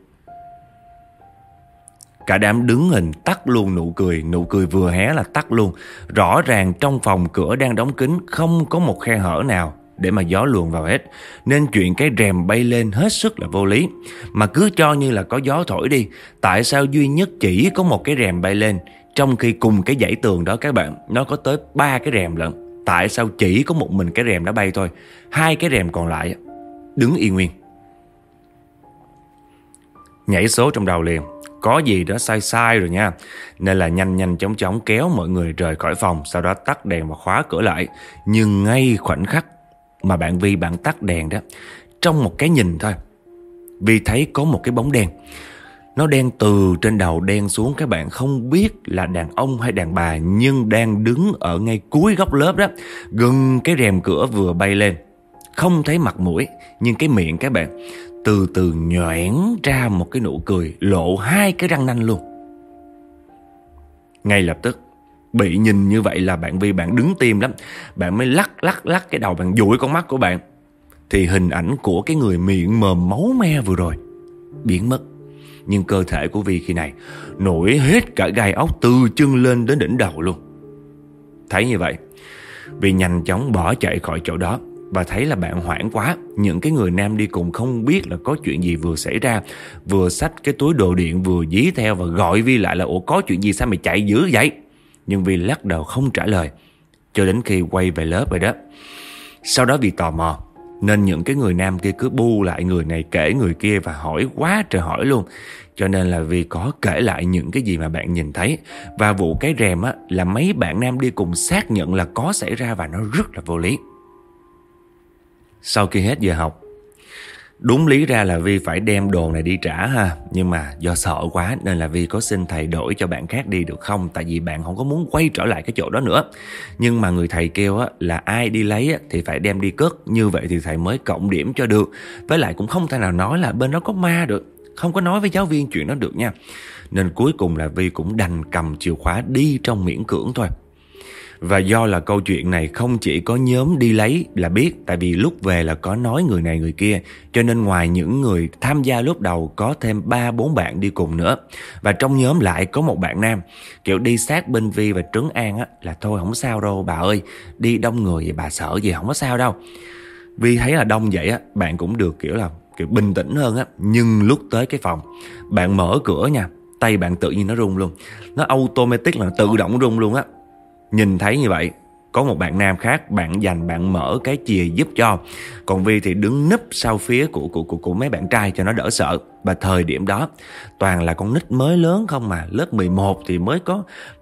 Cả đám đứng hình tắt luôn nụ cười vừa hé là tắt luôn. Rõ ràng trong phòng cửa đang đóng kín, không có một khe hở nào, để mà gió luồn vào hết. Nên chuyện cái rèm bay lên hết sức là vô lý. Mà cứ cho như là có gió thổi đi, tại sao duy nhất chỉ có một cái rèm bay lên, trong khi cùng cái dãy tường đó các bạn, nó có tới 3 cái rèm lận. Tại sao chỉ có một mình cái rèm đã bay thôi, 2 cái rèm còn lại đứng yên nguyên? Nhảy số trong đầu liền, có gì đó sai sai rồi nha. Nên là nhanh nhanh chóng chóng kéo mọi người rời khỏi phòng, sau đó tắt đèn và khóa cửa lại. Nhưng ngay khoảnh khắc mà bạn Vi bạn tắt đèn đó, trong một cái nhìn thôi, Vi thấy có một cái bóng đen. Nó đen từ trên đầu đen xuống, các bạn không biết là đàn ông hay đàn bà, nhưng đang đứng ở ngay cuối góc lớp đó, gần cái rèm cửa vừa bay lên. Không thấy mặt mũi, nhưng cái miệng các bạn từ từ nhoẻn ra một cái nụ cười, lộ 2 cái răng nanh luôn. Ngay lập tức bị nhìn như vậy là bạn Vi bạn đứng tim lắm. Bạn mới lắc cái đầu, bạn dụi con mắt của bạn, thì hình ảnh của cái người miệng mồm máu me vừa rồi biến mất. Nhưng cơ thể của Vi khi này nổi hết cả gai ốc từ chân lên đến đỉnh đầu luôn. Thấy như vậy, Vi nhanh chóng bỏ chạy khỏi chỗ đó. Và thấy là bạn hoảng quá. Những cái người nam đi cùng không biết là có chuyện gì vừa xảy ra, vừa xách cái túi đồ điện vừa dí theo và gọi Vi lại là ủa có chuyện gì, sao mày chạy dữ vậy? Nhưng Vi lắc đầu không trả lời, cho đến khi quay về lớp rồi đó. Sau đó vì tò mò nên những cái người nam kia cứ bu lại người này kể người kia và hỏi quá trời hỏi luôn. Cho nên là Vi có kể lại những cái gì mà bạn nhìn thấy. Và vụ cái rèm á, là mấy bạn nam đi cùng xác nhận là có xảy ra và nó rất là vô lý. Sau khi hết giờ học, đúng lý ra là Vi phải đem đồ này đi trả ha. Nhưng mà do sợ quá nên là Vi có xin thầy đổi cho bạn khác đi được không? Tại vì bạn không có muốn quay trở lại cái chỗ đó nữa. Nhưng mà người thầy kêu á, là ai đi lấy á, thì phải đem đi cất. Như vậy thì thầy mới cộng điểm cho được. Với lại cũng không thể nào nói là bên đó có ma được, không có nói với giáo viên chuyện đó được nha. Nên cuối cùng là Vi cũng đành cầm chìa khóa đi trong miễn cưỡng thôi. Và do là câu chuyện này không chỉ có nhóm đi lấy là biết, tại vì lúc về là có nói người này người kia, cho nên ngoài những người tham gia lúc đầu có thêm 3-4 bạn đi cùng nữa. Và trong nhóm lại có một bạn nam kiểu đi sát bên Vi và trấn an á, là thôi không sao đâu bà ơi, đi đông người vậy bà sợ gì, không có sao đâu. Vi thấy là đông vậy á, bạn cũng được kiểu bình tĩnh hơn á. Nhưng lúc tới cái phòng, bạn mở cửa nha, tay bạn tự nhiên nó rung luôn. Nó automatic là tự động rung luôn á. Nhìn thấy như vậy, có một bạn nam khác, bạn mở cái chìa giúp cho. Còn Vi thì đứng núp sau phía của mấy bạn trai cho nó đỡ sợ. Và thời điểm đó toàn là con nít mới lớn không mà, lớp 11 thì mới có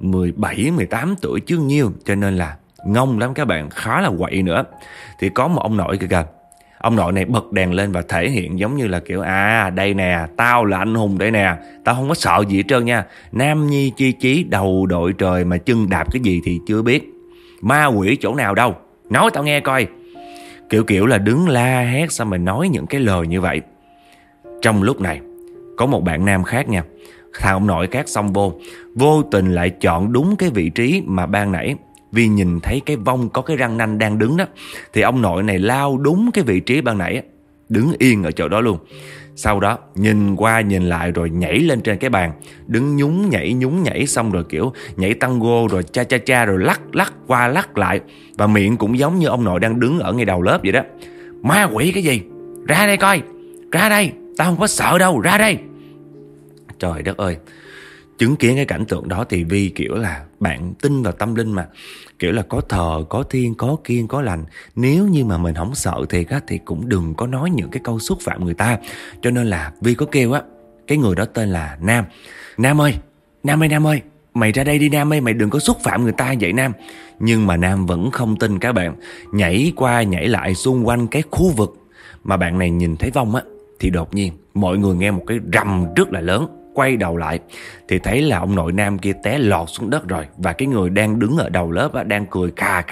17-18 tuổi chứ nhiêu. Cho nên là ngông lắm các bạn, khá là quậy nữa. Thì có một ông nội kìa. Ông nội này bật đèn lên và thể hiện giống như là kiểu đây nè, tao là anh hùng đây nè, tao không có sợ gì hết trơn nha. Nam nhi chi chí đầu đội trời mà chân đạp cái gì thì chưa biết. Ma quỷ chỗ nào đâu, nói tao nghe coi. Kiểu là đứng la hét sao mà nói những cái lời như vậy. Trong lúc này có một bạn nam khác nha, thằng ông nội khác xong vô tình lại chọn đúng cái vị trí mà ban nãy Vi nhìn thấy cái vong có cái răng nanh đang đứng đó. Thì ông nội này lao đúng cái vị trí ban nãy, đứng yên ở chỗ đó luôn. Sau đó nhìn qua nhìn lại rồi nhảy lên trên cái bàn, đứng nhún nhảy xong rồi kiểu nhảy tango rồi cha rồi lắc qua lắc lại. Và miệng cũng giống như ông nội đang đứng ở ngay đầu lớp vậy đó. Ma quỷ cái gì, ra đây coi, ra đây, tao không có sợ đâu, ra đây. Trời đất ơi, chứng kiến cái cảnh tượng đó thì Vi kiểu là bạn tin vào tâm linh mà, kiểu là có thờ, có thiên, có kiêng, có lành. Nếu như mà mình không sợ thiệt á, thì cũng đừng có nói những cái câu xúc phạm người ta. Cho nên là Vi có kêu á, cái người đó tên là Nam. Nam ơi, mày ra đây đi Nam ơi, mày đừng có xúc phạm người ta vậy Nam. Nhưng mà Nam vẫn không tin các bạn, nhảy qua nhảy lại xung quanh cái khu vực mà bạn này nhìn thấy vong á. Thì đột nhiên mọi người nghe một cái rầm rất là lớn. Quay đầu lại thì thấy là ông nội Nam kia té lọt xuống đất rồi. Và cái người đang đứng ở đầu lớp á, đang cười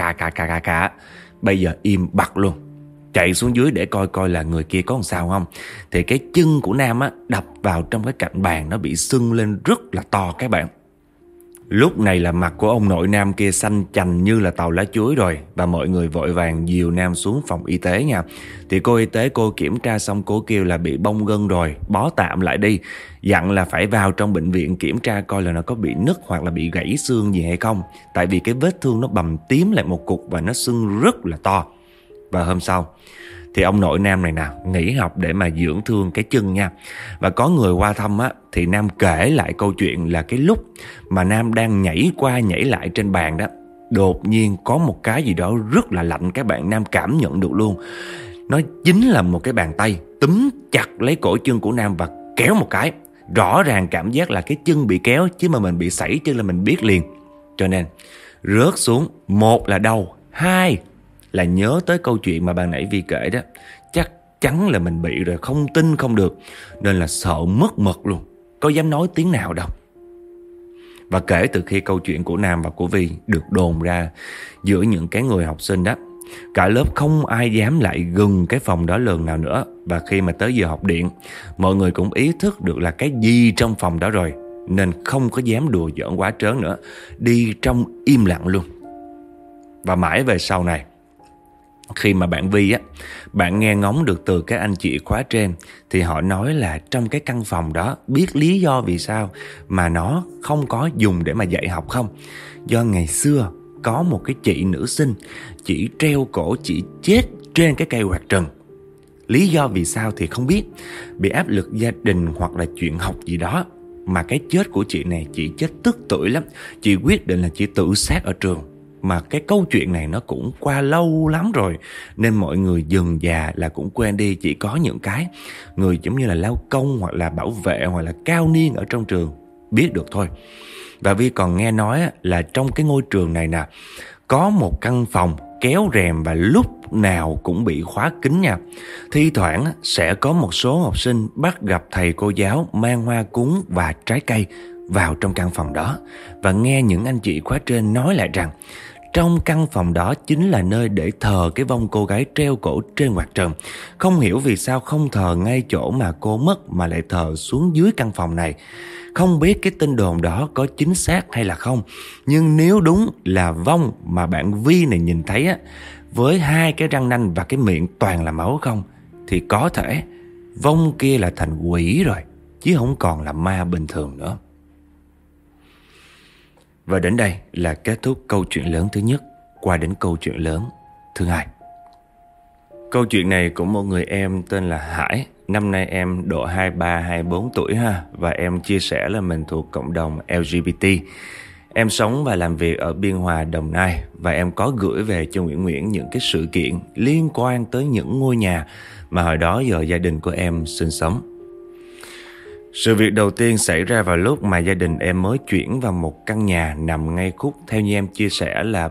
cà. Bây giờ im bặt luôn. Chạy xuống dưới để coi là người kia có làm sao không. Thì cái chân của Nam á đập vào trong cái cạnh bàn, nó bị sưng lên rất là to các bạn. Lúc này là mặt của ông nội Nam kia xanh chành như là tàu lá chuối rồi. Và mọi người vội vàng dìu Nam xuống phòng y tế nha. Thì cô y tế cô kiểm tra xong cô kêu là bị bong gân rồi, bó tạm lại đi. Dặn là phải vào trong bệnh viện kiểm tra coi là nó có bị nứt hoặc là bị gãy xương gì hay không. Tại vì cái vết thương nó bầm tím lại một cục và nó sưng rất là to. Và hôm sau thì ông nội Nam này nè nghỉ học để mà dưỡng thương cái chân nha. Và có người qua thăm á, thì Nam kể lại câu chuyện là cái lúc mà Nam đang nhảy qua nhảy lại trên bàn đó, đột nhiên có một cái gì đó rất là lạnh các bạn. Nam cảm nhận được luôn. Nó chính là một cái bàn tay túm chặt lấy cổ chân của Nam và kéo một cái. Rõ ràng cảm giác là cái chân bị kéo, chứ mà mình bị sẩy chân là mình biết liền. Cho nên rớt xuống, một là đau, hai là nhớ tới câu chuyện mà ban nãy Vi kể đó. Chắc chắn là mình bị rồi, không tin không được. Nên là sợ mất mật luôn, có dám nói tiếng nào đâu. Và kể từ khi câu chuyện của Nam và của Vi được đồn ra giữa những cái người học sinh đó, cả lớp không ai dám lại gần cái phòng đó lần nào nữa. Và khi mà tới giờ học điện, mọi người cũng ý thức được là cái gì trong phòng đó rồi, nên không có dám đùa giỡn quá trớn nữa, đi trong im lặng luôn. Và mãi về sau này, khi mà bạn Vi á, bạn nghe ngóng được từ các anh chị khóa trên, thì họ nói là trong cái căn phòng đó, biết lý do vì sao mà nó không có dùng để mà dạy học không? Do ngày xưa có một cái chị nữ sinh, chỉ treo cổ chị chết trên cái cây quạt trần. Lý do vì sao thì không biết, bị áp lực gia đình hoặc là chuyện học gì đó. Mà cái chết của chị này, chị chết tức tuổi lắm. Chị quyết định là chị tự sát ở trường. Mà cái câu chuyện này nó cũng qua lâu lắm rồi, nên mọi người dần già là cũng quên đi. Chỉ có những cái người giống như là lao công hoặc là bảo vệ hoặc là cao niên ở trong trường biết được thôi. Và Vi còn nghe nói là trong cái ngôi trường này nè, có một căn phòng kéo rèm và lúc nào cũng bị khóa kín nha. Thi thoảng sẽ có một số học sinh bắt gặp thầy cô giáo mang hoa cúng và trái cây vào trong căn phòng đó. Và nghe những anh chị khóa trên nói lại rằng trong căn phòng đó chính là nơi để thờ cái vong cô gái treo cổ trên quạt trần. Không hiểu vì sao không thờ ngay chỗ mà cô mất mà lại thờ xuống dưới căn phòng này. Không biết cái tin đồn đó có chính xác hay là không, nhưng nếu đúng là vong mà bạn Vi này nhìn thấy á, với hai cái răng nanh và cái miệng toàn là máu không, thì có thể vong kia là thành quỷ rồi, chứ không còn là ma bình thường nữa. Và đến đây là kết thúc câu chuyện lớn thứ nhất, qua đến câu chuyện lớn thứ hai. Câu chuyện này của một người em tên là Hải. Năm nay em độ 23-24 tuổi ha. Và em chia sẻ là mình thuộc cộng đồng LGBT. Em sống và làm việc ở Biên Hòa, Đồng Nai. Và em có gửi về cho Nguyễn những cái sự kiện liên quan tới những ngôi nhà mà hồi đó giờ gia đình của em sinh sống. Sự việc đầu tiên xảy ra vào lúc mà gia đình em mới chuyển vào một căn nhà nằm ngay khúc, theo như em chia sẻ, là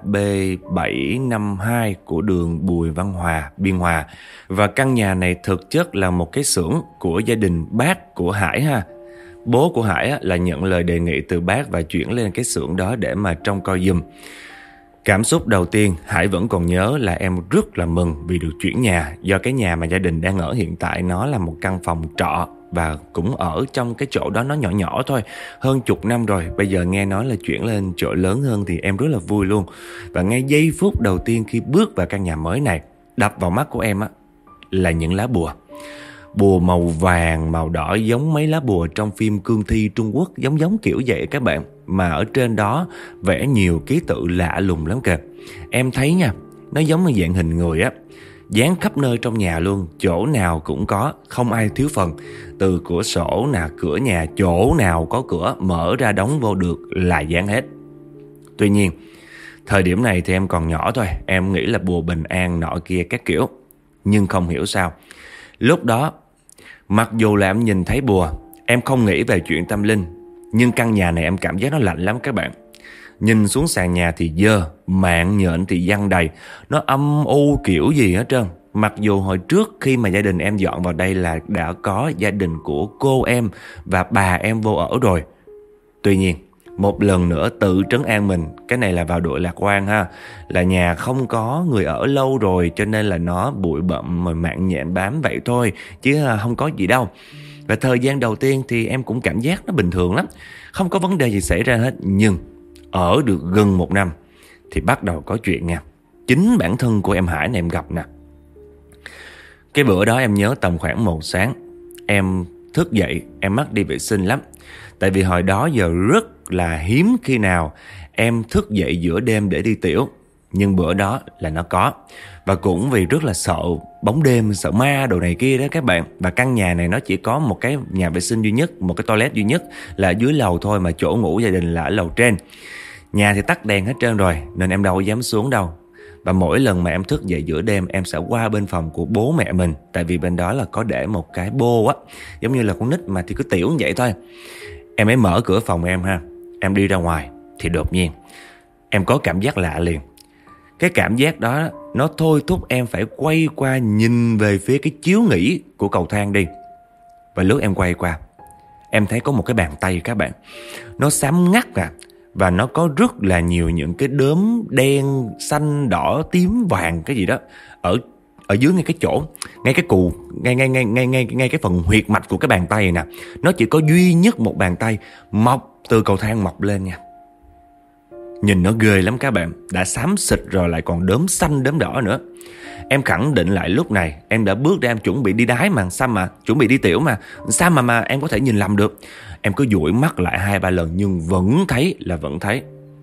B752 của đường Bùi Văn Hòa, Biên Hòa. Và căn nhà này thực chất là một cái xưởng của gia đình bác của Hải ha. Bố của Hải là nhận lời đề nghị từ bác và chuyển lên cái xưởng đó để mà trông coi giùm. Cảm xúc đầu tiên Hải vẫn còn nhớ là em rất là mừng vì được chuyển nhà, do cái nhà mà gia đình đang ở hiện tại nó là một căn phòng trọ và cũng ở trong cái chỗ đó nó nhỏ nhỏ thôi, hơn chục năm rồi. Bây giờ nghe nói là chuyển lên chỗ lớn hơn thì em rất là vui luôn. Và ngay giây phút đầu tiên khi bước vào căn nhà mới này, đập vào mắt của em là những lá bùa. Bùa màu vàng, màu đỏ giống mấy lá bùa trong phim cương thi Trung Quốc, giống kiểu vậy các bạn. Mà ở trên đó vẽ nhiều ký tự lạ lùng lắm kìa. Em thấy nha, nó giống như dạng hình người á, dán khắp nơi trong nhà luôn, chỗ nào cũng có, không ai thiếu phần. Từ cửa sổ nè, cửa nhà, chỗ nào có cửa mở ra đóng vô được là dán hết. Tuy nhiên, thời điểm này thì em còn nhỏ thôi, em nghĩ là bùa bình an nọ kia các kiểu. Nhưng không hiểu sao, lúc đó, mặc dù là em nhìn thấy bùa, em không nghĩ về chuyện tâm linh, nhưng căn nhà này em cảm giác nó lạnh lắm các bạn. Nhìn xuống sàn nhà thì dơ, mạng nhện thì văng đầy, nó âm u kiểu gì hết trơn. Mặc dù hồi trước khi mà gia đình em dọn vào đây là đã có gia đình của cô em và bà em vô ở rồi. Tuy nhiên, một lần nữa tự trấn an mình, cái này là vào đội lạc quan ha, là nhà không có người ở lâu rồi cho nên là nó bụi bặm mà mạng nhện bám vậy thôi, chứ không có gì đâu. Và thời gian đầu tiên thì em cũng cảm giác nó bình thường lắm, không có vấn đề gì xảy ra hết. Nhưng ở được gần một năm thì bắt đầu có chuyện nha. Chính bản thân của em Hải này em gặp nè. Cái bữa đó em nhớ tầm khoảng 1 sáng, em thức dậy, em mắc đi vệ sinh lắm. Tại vì hồi đó giờ rất là hiếm khi nào em thức dậy giữa đêm để đi tiểu. Nhưng bữa đó là nó có. Và cũng vì rất là sợ bóng đêm, sợ ma đồ này kia đó các bạn. Và căn nhà này nó chỉ có một cái nhà vệ sinh duy nhất, một cái toilet duy nhất là ở dưới lầu thôi, mà chỗ ngủ gia đình là ở lầu trên. Nhà thì tắt đèn hết trơn rồi nên em đâu có dám xuống đâu. Và mỗi lần mà em thức dậy giữa đêm, em sẽ qua bên phòng của bố mẹ mình. Tại vì bên đó là có để một cái bô á, giống như là con nít mà thì cứ tiểu như vậy thôi. Em mới mở cửa phòng em ha. Em đi ra ngoài thì đột nhiên em có cảm giác lạ liền. Cái cảm giác đó nó thôi thúc em phải quay qua nhìn về phía cái chiếu nghỉ của cầu thang đi. Và lúc em quay qua, em thấy có một cái bàn tay các bạn. Nó xám ngắt và nó có rất là nhiều những cái đốm đen, xanh, đỏ, tím, vàng cái gì đó ở dưới ngay cái chỗ, ngay cái cù, ngay cái phần huyệt mạch của cái bàn tay này nè. Nó chỉ có duy nhất một bàn tay mọc từ cầu thang mọc lên nha. Nhìn nó ghê lắm các bạn. Đã xám xịt rồi lại còn đốm xanh đốm đỏ nữa. Em khẳng định lại lúc này em đã bước ra, em chuẩn bị đi đái mà, sao mà chuẩn bị đi tiểu mà, sao mà em có thể nhìn lầm được. Em cứ dụi mắt lại 2-3 lần nhưng vẫn thấy.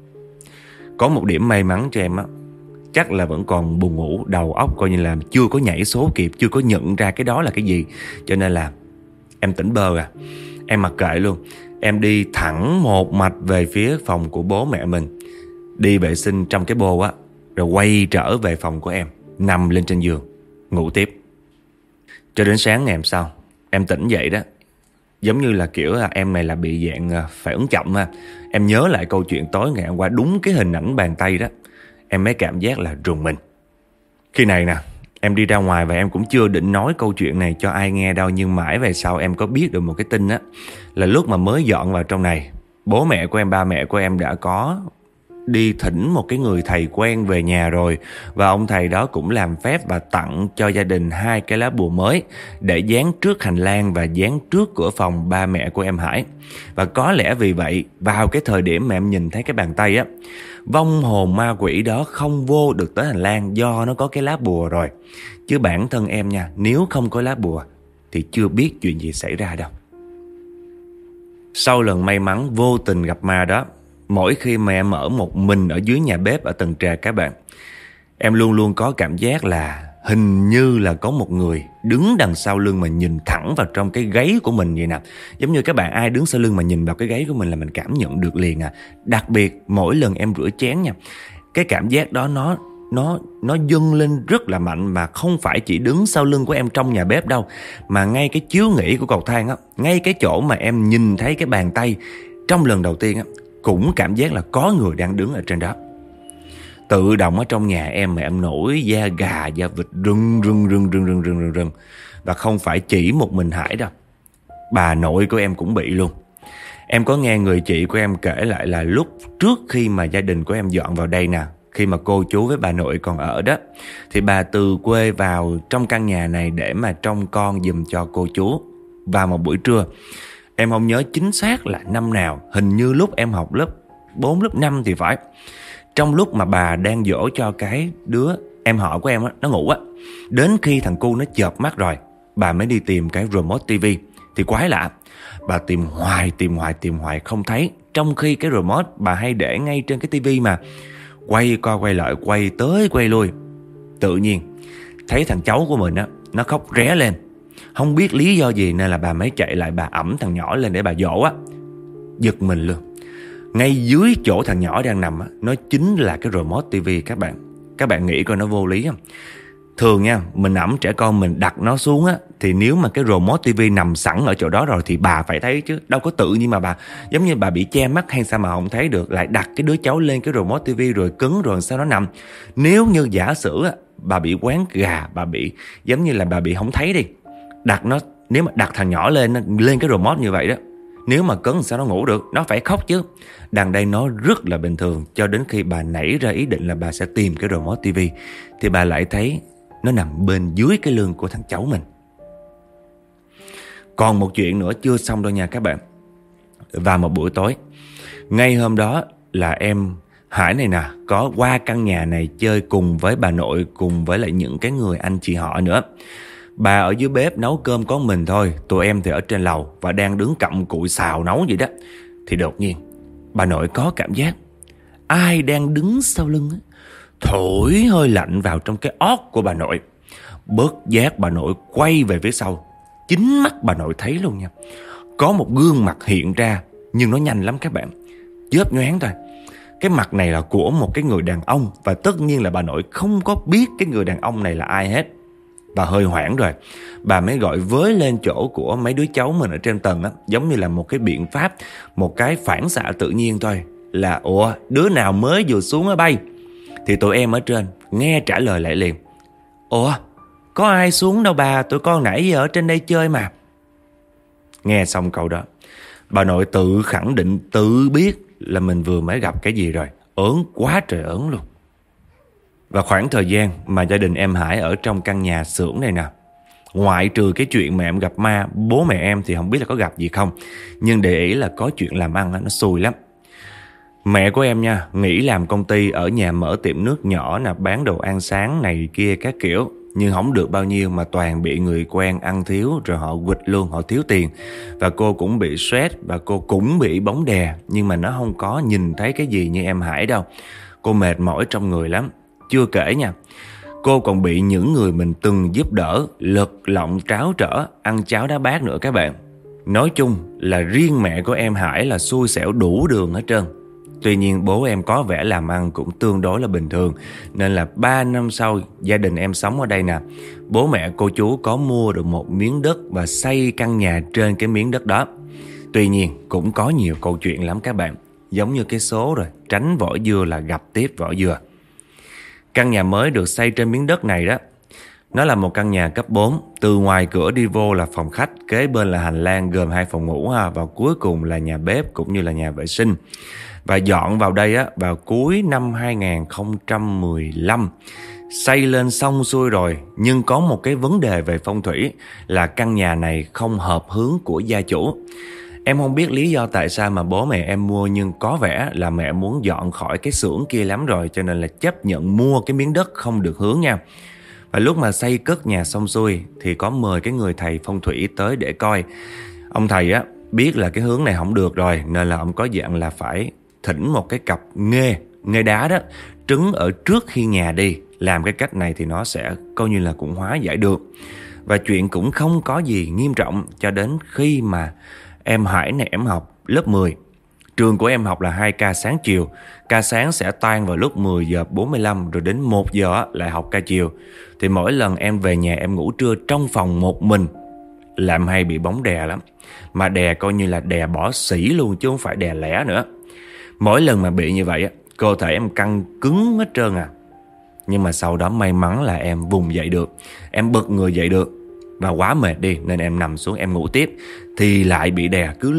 Có một điểm may mắn cho em á, chắc là vẫn còn buồn ngủ, đầu óc coi như là chưa có nhảy số kịp, chưa có nhận ra cái đó là cái gì. Cho nên là em tỉnh bơ em mặc kệ luôn. Em đi thẳng một mạch về phía phòng của bố mẹ mình, đi vệ sinh trong cái bô á, rồi quay trở về phòng của em, nằm lên trên giường, ngủ tiếp. Cho đến sáng ngày hôm sau, em tỉnh dậy đó, giống như là kiểu là em này là bị dạng phản ứng chậm ha. Em nhớ lại câu chuyện tối ngày hôm qua, đúng cái hình ảnh bàn tay đó, em mới cảm giác là rùng mình. Khi này nè, em đi ra ngoài và em cũng chưa định nói câu chuyện này cho ai nghe đâu. Nhưng mãi về sau em có biết được một cái tin á, là lúc mà mới dọn vào trong này, bố mẹ của em, ba mẹ của em đã có đi thỉnh một cái người thầy quen về nhà rồi. Và ông thầy đó cũng làm phép và tặng cho gia đình 2 cái lá bùa mới để dán trước hành lang và dán trước cửa phòng ba mẹ của em Hải. Và có lẽ vì vậy, vào cái thời điểm mà em nhìn thấy cái bàn tay á, vong hồn ma quỷ đó không vô được tới hành lang do nó có cái lá bùa rồi. Chứ bản thân em nha, nếu không có lá bùa thì chưa biết chuyện gì xảy ra đâu. Sau lần may mắn vô tình gặp ma đó, mỗi khi mà em ở một mình ở dưới nhà bếp ở tầng trệt các bạn, em luôn luôn có cảm giác là hình như là có một người đứng đằng sau lưng mà nhìn thẳng vào trong cái gáy của mình vậy nè. Giống như các bạn, ai đứng sau lưng mà nhìn vào cái gáy của mình là mình cảm nhận được liền Đặc biệt mỗi lần em rửa chén nha, cái cảm giác đó nó dâng lên rất là mạnh. Mà không phải chỉ đứng sau lưng của em trong nhà bếp đâu, mà ngay cái chiếu nghỉ của cầu thang á, ngay cái chỗ mà em nhìn thấy cái bàn tay trong lần đầu tiên á, cũng cảm giác là có người đang đứng ở trên đó. Tự động ở trong nhà em mà em nổi da gà da vịt rưng. Và không phải chỉ một mình Hải đâu, bà nội của em cũng bị luôn. Em có nghe người chị của em kể lại là lúc trước khi mà gia đình của em dọn vào đây nè, khi mà cô chú với bà nội còn ở đó, thì bà từ quê vào trong căn nhà này để mà trông con giùm cho cô chú vào một buổi trưa. Em không nhớ chính xác là năm nào, hình như lúc em học lớp 4, lớp 5 thì phải. Trong lúc mà bà đang dỗ cho cái đứa em họ của em á, nó ngủ á, đến khi thằng cu nó chợp mắt rồi, bà mới đi tìm cái remote tivi. Thì quái lạ, bà tìm hoài không thấy. Trong khi cái remote bà hay để ngay trên cái tivi mà. Quay qua quay lại, quay tới quay lui. Tự nhiên thấy thằng cháu của mình á, nó khóc ré lên. Không biết lý do gì nên là bà mới chạy lại, bà ẵm thằng nhỏ lên để bà dỗ á. Giật mình luôn. Ngay dưới chỗ thằng nhỏ đang nằm á, nó chính là cái remote tivi các bạn. Các bạn nghĩ coi nó vô lý không? Thường nha, mình ẵm trẻ con mình đặt nó xuống á, thì nếu mà cái remote tivi nằm sẵn ở chỗ đó rồi thì bà phải thấy chứ. Đâu có tự nhiên mà bà, giống như bà bị che mắt hay sao mà không thấy được. Lại đặt cái đứa cháu lên cái remote tivi rồi cứng rồi sao nó nằm. Nếu như giả sử á, bà bị quáng gà, bà bị giống như là bà bị không thấy đi, đặt nó, nếu mà đặt thằng nhỏ lên cái remote như vậy đó, nếu mà cấn sao nó ngủ được, nó phải khóc chứ. Đằng đây nó rất là bình thường, cho đến khi bà nảy ra ý định là bà sẽ tìm cái remote tivi, thì bà lại thấy nó nằm bên dưới cái lưng của thằng cháu mình. Còn một chuyện nữa chưa xong đâu nha các bạn. Vào một buổi tối, ngay hôm đó là em Hải này nè, có qua căn nhà này chơi cùng với bà nội, cùng với lại những cái người anh chị họ nữa. Bà ở dưới bếp nấu cơm có mình thôi, tụi em thì ở trên lầu và đang đứng cặm cụi xào nấu vậy đó. Thì đột nhiên bà nội có cảm giác ai đang đứng sau lưng á, thổi hơi lạnh vào trong cái ót của bà nội. Bớt giác bà nội quay về phía sau. Chính mắt bà nội thấy luôn nha. Có một gương mặt hiện ra, nhưng nó nhanh lắm các bạn, chớp nhoáng thôi. Cái mặt này là của một cái người đàn ông, và tất nhiên là bà nội không có biết cái người đàn ông này là ai hết. Bà hơi hoảng rồi, bà mới gọi với lên chỗ của mấy đứa cháu mình ở trên tầng á, giống như là một cái biện pháp, một cái phản xạ tự nhiên thôi, là ủa đứa nào mới vừa xuống á bay. Thì tụi em ở trên nghe trả lời lại liền: ủa có ai xuống đâu bà, tụi con nãy giờ ở trên đây chơi mà. Nghe xong câu đó, bà nội tự khẳng định, tự biết là mình vừa mới gặp cái gì rồi, ớn quá trời ớn luôn. Và khoảng thời gian mà gia đình em Hải ở trong căn nhà xưởng này nè, ngoại trừ cái chuyện mà em gặp ma, bố mẹ em thì không biết là có gặp gì không, nhưng để ý là có chuyện làm ăn nó xui lắm. Mẹ của em nha, nghỉ làm công ty, ở nhà mở tiệm nước nhỏ nè, bán đồ ăn sáng này kia các kiểu, nhưng không được bao nhiêu mà toàn bị người quen ăn thiếu, rồi họ quỵt luôn, họ thiếu tiền. Và cô cũng bị stress, và cô cũng bị bóng đè, nhưng mà nó không có nhìn thấy cái gì như em Hải đâu. Cô mệt mỏi trong người lắm. Chưa kể nha, cô còn bị những người mình từng giúp đỡ lật lọng tráo trở, ăn cháo đá bát nữa các bạn. Nói chung là riêng mẹ của em Hải là xui xẻo đủ đường hết trơn. Tuy nhiên bố em có vẻ làm ăn cũng tương đối là bình thường, nên là 3 năm sau gia đình em sống ở đây nè, bố mẹ cô chú có mua được một miếng đất và xây căn nhà trên cái miếng đất đó. Tuy nhiên cũng có nhiều câu chuyện lắm các bạn, giống như cái số rồi, tránh vỏ dưa là gặp tiếp vỏ dừa. Căn nhà mới được xây trên miếng đất này đó, nó là một căn nhà cấp 4. Từ ngoài cửa đi vô là phòng khách, kế bên là hành lang gồm 2 phòng ngủ và cuối cùng là nhà bếp cũng như là nhà vệ sinh. Và dọn vào đây vào cuối năm 2015. Xây lên xong xuôi rồi, nhưng có một cái vấn đề về phong thủy là căn nhà này không hợp hướng của gia chủ. Em không biết lý do tại sao mà bố mẹ em mua, nhưng có vẻ là mẹ muốn dọn khỏi cái xưởng kia lắm rồi, cho nên là chấp nhận mua cái miếng đất không được hướng nha. Và lúc mà xây cất nhà xong xuôi thì có mời cái người thầy phong thủy tới để coi. Ông thầy biết là cái hướng này không được rồi, nên là ông có dặn là phải thỉnh một cái cặp nghê đá đó trứng ở trước khi nhà đi. Làm cái cách này thì nó sẽ coi như là cũng hóa giải được. Và chuyện cũng không có gì nghiêm trọng cho đến khi mà em Hải này em học lớp 10. Trường của em học là 2 ca sáng chiều. Ca sáng sẽ tan vào lúc 10 giờ 45, rồi đến 1 giờ lại học ca chiều. Thì mỗi lần em về nhà em ngủ trưa trong phòng một mình, làm hay bị bóng đè lắm. Mà đè coi như là đè bỏ xỉ luôn, chứ không phải đè lẻ nữa. Mỗi lần mà bị như vậy cơ thể em căng cứng hết trơn Nhưng mà sau đó may mắn là em vùng dậy được. Em bật người dậy được, và quá mệt đi nên em nằm xuống em ngủ tiếp, thì lại bị đè cứ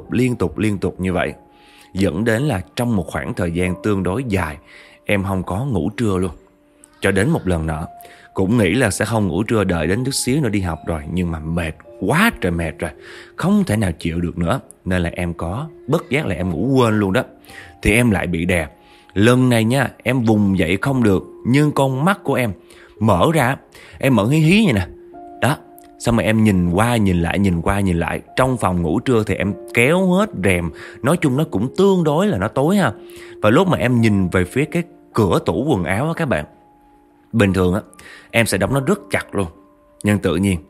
liên tục như vậy. Dẫn đến là trong một khoảng thời gian tương đối dài, em không có ngủ trưa luôn. Cho đến một lần nọ, cũng nghĩ là sẽ không ngủ trưa, đợi đến chút xíu nữa đi học rồi, nhưng mà mệt quá trời mệt rồi, không thể nào chịu được nữa, nên là em có bất giác là em ngủ quên luôn đó. Thì em lại bị đè. Lần này nha, em vùng dậy không được, nhưng con mắt của em mở ra, em mở hí hí vậy nè. Đó, xong rồi em nhìn qua nhìn lại. Trong phòng ngủ trưa thì em kéo hết rèm. Nói chung nó cũng tương đối là nó tối ha. Và lúc mà em nhìn về phía cái cửa tủ quần áo các bạn, bình thường em sẽ đóng nó rất chặt luôn, nhưng tự nhiên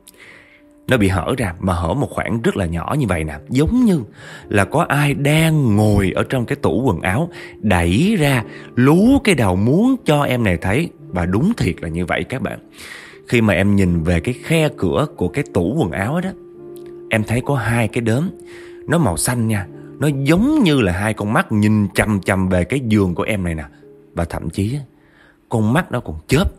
nó bị hở ra, mà hở một khoảng rất là nhỏ như vậy nè. Giống như là có ai đang ngồi ở trong cái tủ quần áo, đẩy ra, lú cái đầu muốn cho em này thấy. Và đúng thiệt là như vậy các bạn. Khi mà em nhìn về cái khe cửa của cái tủ quần áo đó, em thấy có 2 cái đốm, nó màu xanh nha. Nó giống như là 2 con mắt nhìn chằm chằm về cái giường của em này nè. Và thậm chí con mắt nó còn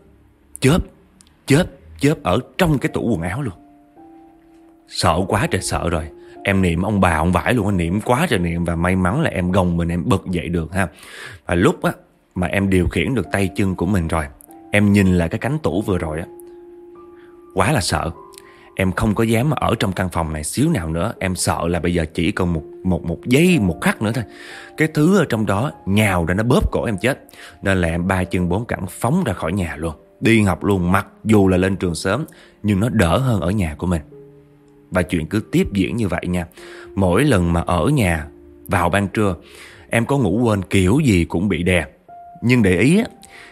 chớp ở trong cái tủ quần áo luôn. Sợ quá trời sợ rồi. Em niệm ông bà ông vãi luôn, niệm quá trời niệm. Và may mắn là em gồng mình, em bật dậy được ha. Và lúc mà em điều khiển được tay chân của mình rồi, em nhìn lại cái cánh tủ vừa rồi quá là sợ. Em không có dám ở trong căn phòng này xíu nào nữa. Em sợ là bây giờ chỉ còn một giây, một khắc nữa thôi, cái thứ ở trong đó nhào ra nó bóp cổ em chết. Nên là em 3 chân 4 cẳng phóng ra khỏi nhà luôn, đi học luôn. Mặc dù là lên trường sớm, nhưng nó đỡ hơn ở nhà của mình. Và chuyện cứ tiếp diễn như vậy nha. Mỗi lần mà ở nhà vào ban trưa, em có ngủ quên kiểu gì cũng bị đè. Nhưng để ý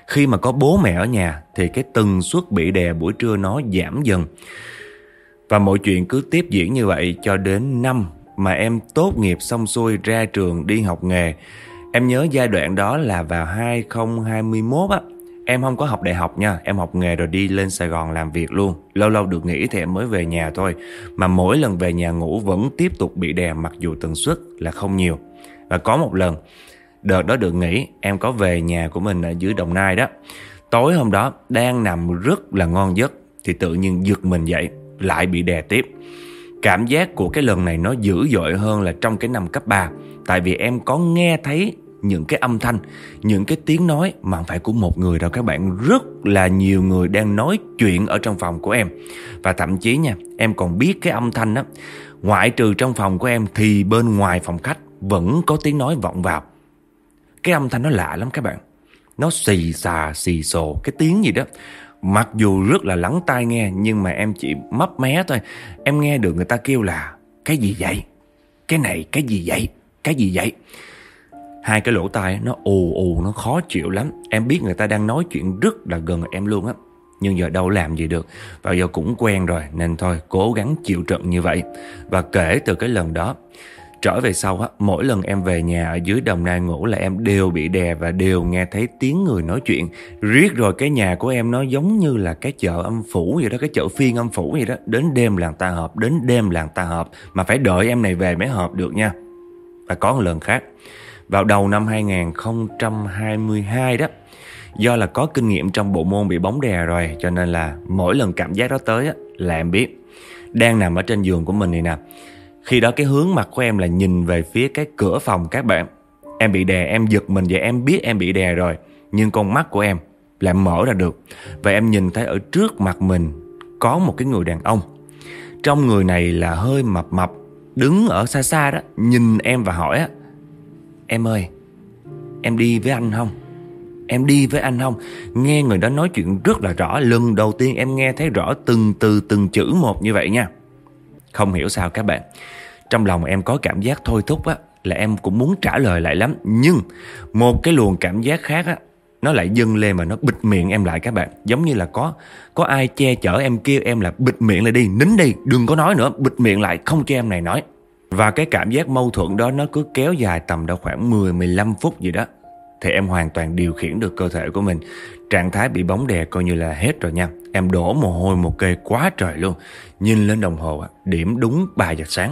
Khi mà có bố mẹ ở nhà thì cái tần suất bị đè buổi trưa nó giảm dần. Và mọi chuyện cứ tiếp diễn như vậy cho đến năm mà em tốt nghiệp xong xuôi ra trường đi học nghề. Em nhớ giai đoạn đó là vào 2021 á. Em không có học đại học nha, em học nghề rồi đi lên Sài Gòn làm việc luôn. Lâu lâu được nghỉ thì em mới về nhà thôi. Mà mỗi lần về nhà ngủ vẫn tiếp tục bị đè, mặc dù tần suất là không nhiều. Và có một lần, đợt đó được nghỉ, em có về nhà của mình ở dưới Đồng Nai đó. Tối hôm đó đang nằm rất là ngon giấc thì tự nhiên giật mình dậy, lại bị đè tiếp. Cảm giác của cái lần này nó dữ dội hơn là trong cái năm cấp 3. Tại vì em có nghe thấy những cái âm thanh, những cái tiếng nói mà không phải của một người đâu các bạn. Rất là nhiều người đang nói chuyện ở trong phòng của em. Và thậm chí nha, em còn biết cái âm thanh đó, ngoại trừ trong phòng của em thì bên ngoài phòng khách vẫn có tiếng nói vọng vào. Cái âm thanh nó lạ lắm các bạn. Nó xì xà xì xồ cái tiếng gì đó. Mặc dù rất là lắng tai nghe, nhưng mà em chỉ mấp mé thôi. Em nghe được người ta kêu là cái gì vậy? Cái này cái gì vậy? Cái gì vậy? Hai cái lỗ tai nó ù ù, nó khó chịu lắm. Em biết người ta đang nói chuyện rất là gần em luôn á. Nhưng giờ đâu làm gì được. Và giờ cũng quen rồi nên thôi cố gắng chịu trận như vậy. Và kể từ cái lần đó trở về sau á, mỗi lần em về nhà ở dưới Đồng Nai ngủ là em đều bị đè và đều nghe thấy tiếng người nói chuyện. Riết rồi cái nhà của em nó giống như là cái chợ âm phủ vậy đó, cái chợ phiên âm phủ vậy đó. Đến đêm làng ta họp, đến đêm làng ta họp. Mà phải đợi em này về mới họp được nha. Và có một lần khác, vào đầu năm 2022 đó, do là có kinh nghiệm trong bộ môn bị bóng đè rồi, cho nên là mỗi lần cảm giác đó tới á, là em biết. Đang nằm ở trên giường của mình này nè. Khi đó cái hướng mặt của em là nhìn về phía cái cửa phòng các bạn. Em bị đè, em giật mình và em biết em bị đè rồi. Nhưng con mắt của em lại mở ra được. Và em nhìn thấy ở trước mặt mình có một cái người đàn ông. Trong người này là hơi mập mập, đứng ở xa xa đó, nhìn em và hỏi á: "Em ơi, em đi với anh không? Em đi với anh không?" Nghe người đó nói chuyện rất là rõ. Lần đầu tiên em nghe thấy rõ từng từ từng chữ một như vậy nha. Không hiểu sao các bạn, trong lòng em có cảm giác thôi thúc á, là em cũng muốn trả lời lại lắm. Nhưng một cái luồng cảm giác khác á, nó lại dâng lên và nó bịt miệng em lại các bạn. Giống như là có ai che chở em, kêu em là bịt miệng lại đi, nín đi, đừng có nói nữa, bịt miệng lại, không cho em này nói. Và cái cảm giác mâu thuẫn đó nó cứ kéo dài tầm đâu khoảng 10-15 phút gì đó. Thì em hoàn toàn điều khiển được cơ thể của mình. Trạng thái bị bóng đè coi như là hết rồi nha. Em đổ mồ hôi một kê quá trời luôn. Nhìn lên đồng hồ, điểm đúng 3 giờ sáng.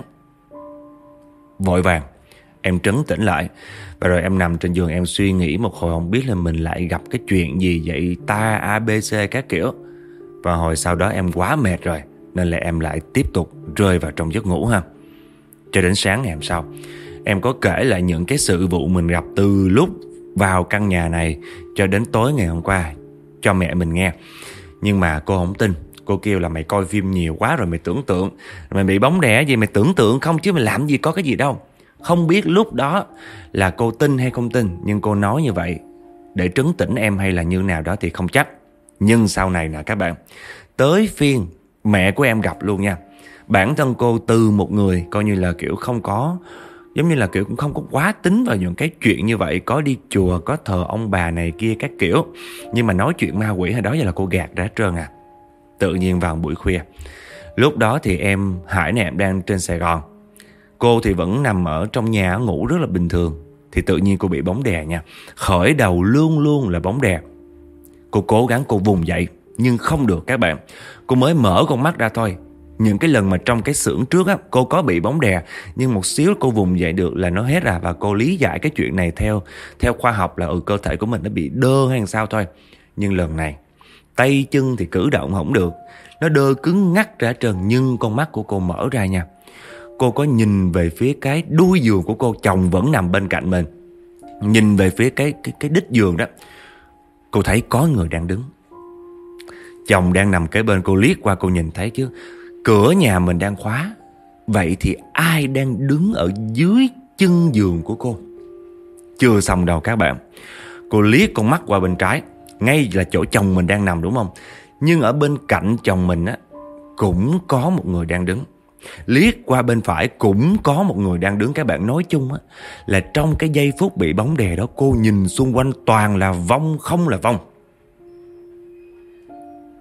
Vội vàng em trấn tĩnh lại. Và rồi em nằm trên giường em suy nghĩ một hồi, không biết là mình lại gặp cái chuyện gì vậy ta, ABC các kiểu. Và hồi sau đó em quá mệt rồi, nên là em lại tiếp tục rơi vào trong giấc ngủ ha. Cho đến sáng ngày hôm sau, em có kể lại những cái sự vụ mình gặp từ lúc vào căn nhà này cho đến tối ngày hôm qua cho mẹ mình nghe. Nhưng mà cô không tin. Cô kêu là mày coi phim nhiều quá rồi, mày tưởng tượng. Mày bị bóng đè gì mày tưởng tượng không, chứ mày làm gì có cái gì đâu. Không biết lúc đó là cô tin hay không tin, nhưng cô nói như vậy để trấn tĩnh em hay là như nào đó thì không chắc. Nhưng sau này nè các bạn, tới phiên mẹ của em gặp luôn nha. Bản thân cô từ một người coi như là kiểu không có, giống như là kiểu cũng không có quá tính vào những cái chuyện như vậy. Có đi chùa, có thờ ông bà này kia các kiểu, nhưng mà nói chuyện ma quỷ hay đó giờ là cô gạt ra hết trơn à. Tự nhiên vào buổi khuya, lúc đó thì Hải nè, em đang trên Sài Gòn. Cô thì vẫn nằm ở trong nhà ngủ rất là bình thường. Thì tự nhiên cô bị bóng đè nha. Khởi đầu luôn luôn là bóng đè. Cô cố gắng cô vùng dậy nhưng không được các bạn. Cô mới mở con mắt ra thôi. Những cái lần mà trong cái xưởng trước á, cô có bị bóng đè, nhưng một xíu cô vùng dậy được là nó hết à. Và cô lý giải cái chuyện này theo khoa học là cơ thể của mình nó bị đơ hay sao thôi. Nhưng lần này tay chân thì cử động không được, nó đơ cứng ngắc ra trơn. Nhưng con mắt của cô mở ra nha. Cô có nhìn về phía cái đuôi giường của cô, chồng vẫn nằm bên cạnh mình. Nhìn về phía cái đít giường đó, cô thấy có người đang đứng. Chồng đang nằm kế bên, cô liếc qua cô nhìn thấy chứ. Cửa nhà mình đang khóa, vậy thì ai đang đứng ở dưới chân giường của cô? Chưa xong đâu các bạn. Cô liếc con mắt qua bên trái, ngay là chỗ chồng mình đang nằm đúng không? Nhưng ở bên cạnh chồng mình á, cũng có một người đang đứng. Liếc qua bên phải cũng có một người đang đứng. Các bạn, nói chung á, là trong cái giây phút bị bóng đè đó, cô nhìn xung quanh toàn là vong không là vong.